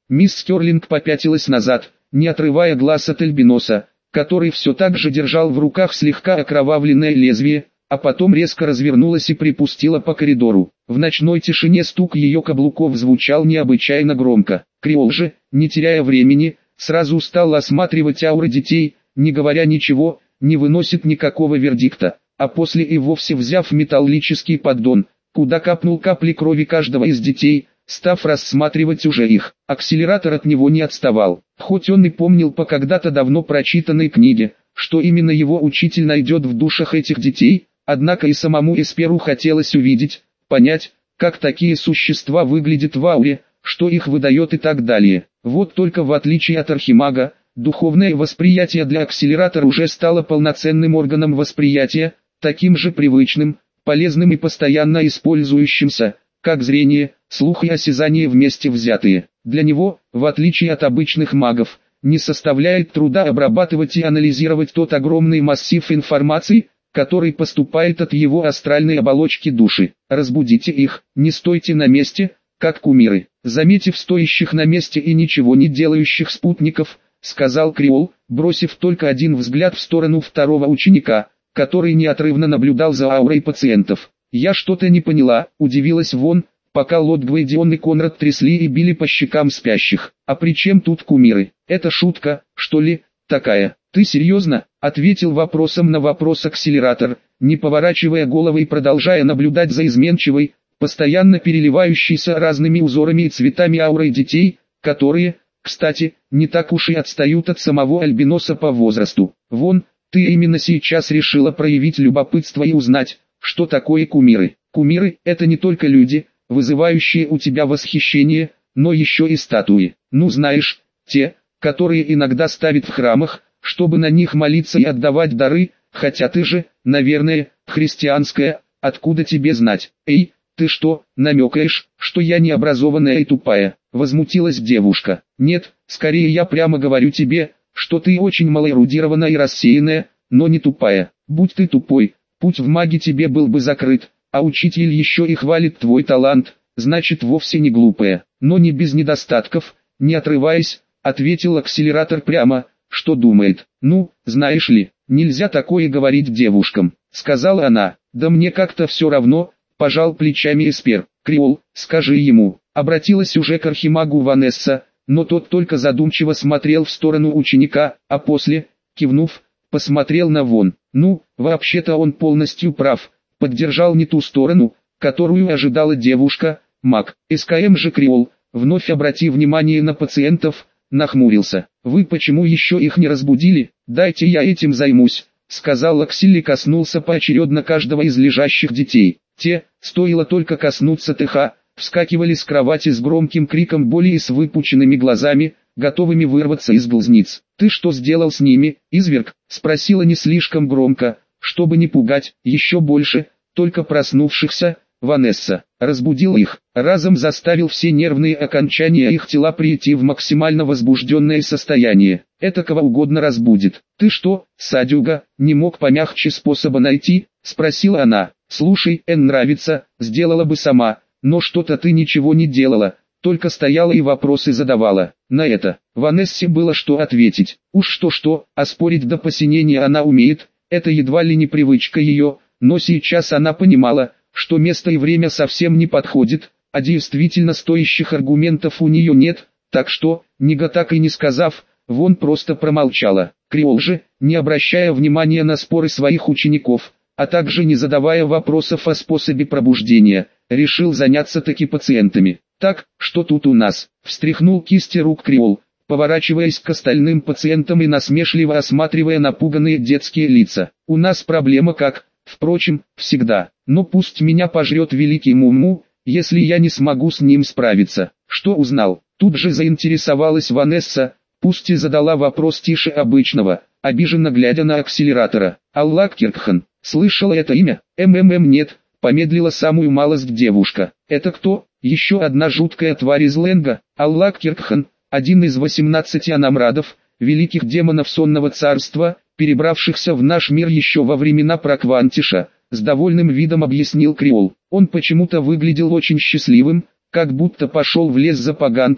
Мисс Стерлинг попятилась назад, не отрывая глаз от Альбиноса, который все так же держал в руках слегка окровавленное лезвие, а потом резко развернулась и припустила по коридору. В ночной тишине стук ее каблуков звучал необычайно громко. Креол же, не теряя времени, сразу стал осматривать ауры детей, не говоря ничего, не выносит никакого вердикта, а после и вовсе взяв металлический поддон, куда капнул капли крови каждого из детей, став рассматривать уже их. Акселератор от него не отставал, хоть он и помнил по когда-то давно прочитанной книге, что именно его учитель найдет в душах этих детей, однако и самому Эсперу хотелось увидеть, понять, как такие существа выглядят в ауре, что их выдает и так далее. Вот только в отличие от архимага, духовное восприятие для акселератора уже стало полноценным органом восприятия, таким же привычным, полезным и постоянно использующимся, как зрение, слух и осязание вместе взятые. Для него, в отличие от обычных магов, не составляет труда обрабатывать и анализировать тот огромный массив информации, который поступает от его астральной оболочки души. Разбудите их, не стойте на месте, как кумиры. Заметив стоящих на месте и ничего не делающих спутников, сказал Креол, бросив только один взгляд в сторону второго ученика, который неотрывно наблюдал за аурой пациентов. «Я что-то не поняла», — удивилась Вон, пока Лот Гвейдион и Конрад трясли и били по щекам спящих. «А при чем тут кумиры? Это шутка, что ли, такая?» «Ты серьезно?» — ответил вопросом на вопрос акселератор, не поворачивая головы и продолжая наблюдать за изменчивой, постоянно переливающейся разными узорами и цветами аурой детей, которые, кстати, не так уж и отстают от самого Альбиноса по возрасту. «Вон, ты именно сейчас решила проявить любопытство и узнать, что такое кумиры. Кумиры — это не только люди, вызывающие у тебя восхищение, но еще и статуи. Ну знаешь, те, которые иногда ставят в храмах, чтобы на них молиться и отдавать дары, хотя ты же, наверное, христианская, откуда тебе знать?» «Эй, ты что, намекаешь, что я необразованная и тупая?» — возмутилась девушка. «Нет, скорее я прямо говорю тебе, что ты очень малоэрудированная и рассеянная, но не тупая. Будь ты тупой, путь в маги тебе был бы закрыт, а учитель еще и хвалит твой талант, значит вовсе не глупая, но не без недостатков», не отрываясь, ответил акселератор прямо, что думает. «Ну, знаешь ли, нельзя такое говорить девушкам», — сказала она. «Да мне как-то все равно», — пожал плечами Эспер. «Креол, скажи ему», — обратилась уже к архимагу Ванесса, но тот только задумчиво смотрел в сторону ученика, а после, кивнув, посмотрел на Вон. «Ну, вообще-то он полностью прав», — поддержал не ту сторону, которую ожидала девушка, маг. СКМ же Креол, вновь обратив внимание на пациентов, нахмурился. «Вы почему еще их не разбудили? Дайте я этим займусь», — сказал Аксель и коснулся поочередно каждого из лежащих детей. Те, стоило только коснуться ТХ, вскакивали с кровати с громким криком боли и с выпученными глазами, готовыми вырваться из глазниц. «Ты что сделал с ними, изверг?» — спросила не слишком громко, чтобы не пугать еще больше, только проснувшихся, Ванесса. «Разбудил их, разом заставил все нервные окончания их тела прийти в максимально возбужденное состояние. Это кого угодно разбудит». «Ты что, садюга, не мог помягче способа найти?» — спросила она. «Слушай, Эн нравится, сделала бы сама, но что-то ты ничего не делала, только стояла и вопросы задавала». На это Ванессе было что ответить. Уж что-что, а спорить до посинения она умеет, это едва ли не привычка ее, но сейчас она понимала, что место и время совсем не подходит, а действительно стоящих аргументов у нее нет, так что, нигде так и не сказав, Вон просто промолчала. Креол же, не обращая внимания на споры своих учеников, а также не задавая вопросов о способе пробуждения, решил заняться таки пациентами. «Так, что тут у нас?» — встряхнул кисти рук Креол, поворачиваясь к остальным пациентам и насмешливо осматривая напуганные детские лица. «У нас проблема как, впрочем, всегда, но пусть меня пожрет великий Муму, если я не смогу с ним справиться». «Что узнал?» — тут же заинтересовалась Ванесса, пусть и задала вопрос тише обычного, обиженно глядя на акселератора. «Аллах Киркхан, слышала это имя?» «МММ нет», — помедлила самую малость девушка. «Это кто?» «Еще одна жуткая тварь из Ленга, Аллах Киркхан, один из восемнадцати анамрадов, великих демонов сонного царства, перебравшихся в наш мир еще во времена Проквантиша», с довольным видом объяснил Креол. Он почему-то выглядел очень счастливым, как будто пошел в лес за поганками,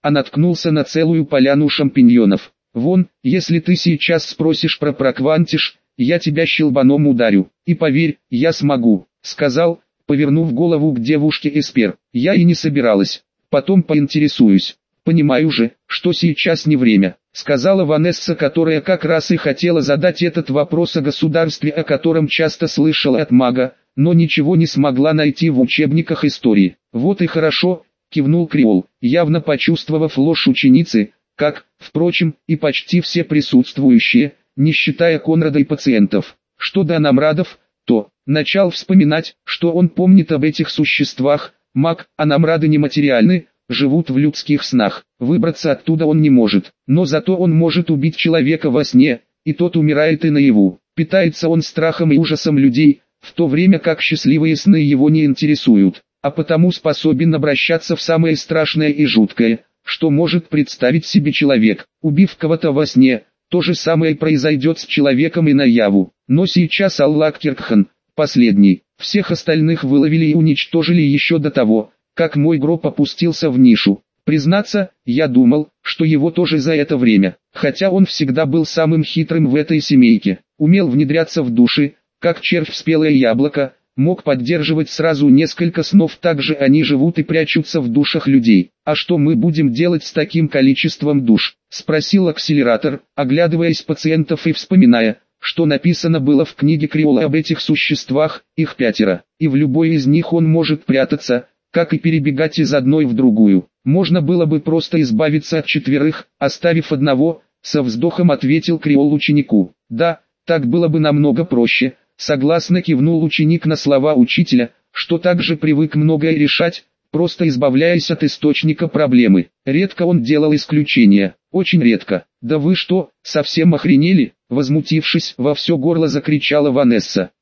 а наткнулся на целую поляну шампиньонов. Вон, если ты сейчас спросишь про проквантиш, я тебя щелбаном ударю. И поверь, я смогу, сказал, повернув голову к девушке Эспер. Я и не собиралась. Потом поинтересуюсь. Понимаю же, что сейчас не время, сказала Ванесса, которая как раз и хотела задать этот вопрос о государстве, о котором часто слышала от мага, но ничего не смогла найти в учебниках истории. Вот и хорошо, кивнул Креол, явно почувствовав ложь ученицы, как, впрочем, и почти все присутствующие, не считая Конрада и пациентов. Что до Анамрадов, то, начал вспоминать, что он помнит об этих существах. Маг, Анамрады нематериальны, живут в людских снах, выбраться оттуда он не может, но зато он может убить человека во сне, и тот умирает и наяву. Питается он страхом и ужасом людей, в то время как счастливые сны его не интересуют, а потому способен обращаться в самое страшное и жуткое, что может представить себе человек. Убив кого-то во сне, то же самое произойдет с человеком и наяву. Но сейчас Аллах Киркхан, последний, всех остальных выловили и уничтожили еще до того, как мой гроб опустился в нишу. Признаться, я думал, что его тоже за это время, хотя он всегда был самым хитрым в этой семейке, умел внедряться в души, как червь в спелое яблоко, мог поддерживать сразу несколько снов, также они живут и прячутся в душах людей. А что мы будем делать с таким количеством душ? Спросил акселератор, оглядываясь пациентов и вспоминая, что написано было в книге Креола об этих существах, их пятеро, и в любой из них он может прятаться, как и перебегать из одной в другую. Можно было бы просто избавиться от четверых, оставив одного, со вздохом ответил Креол ученику. Да, так было бы намного проще, согласно кивнул ученик на слова учителя, что также привык многое решать, просто избавляясь от источника проблемы. Редко он делал исключения, очень редко. Да вы что, совсем охренели? Возмутившись, во все горло закричала Ванесса.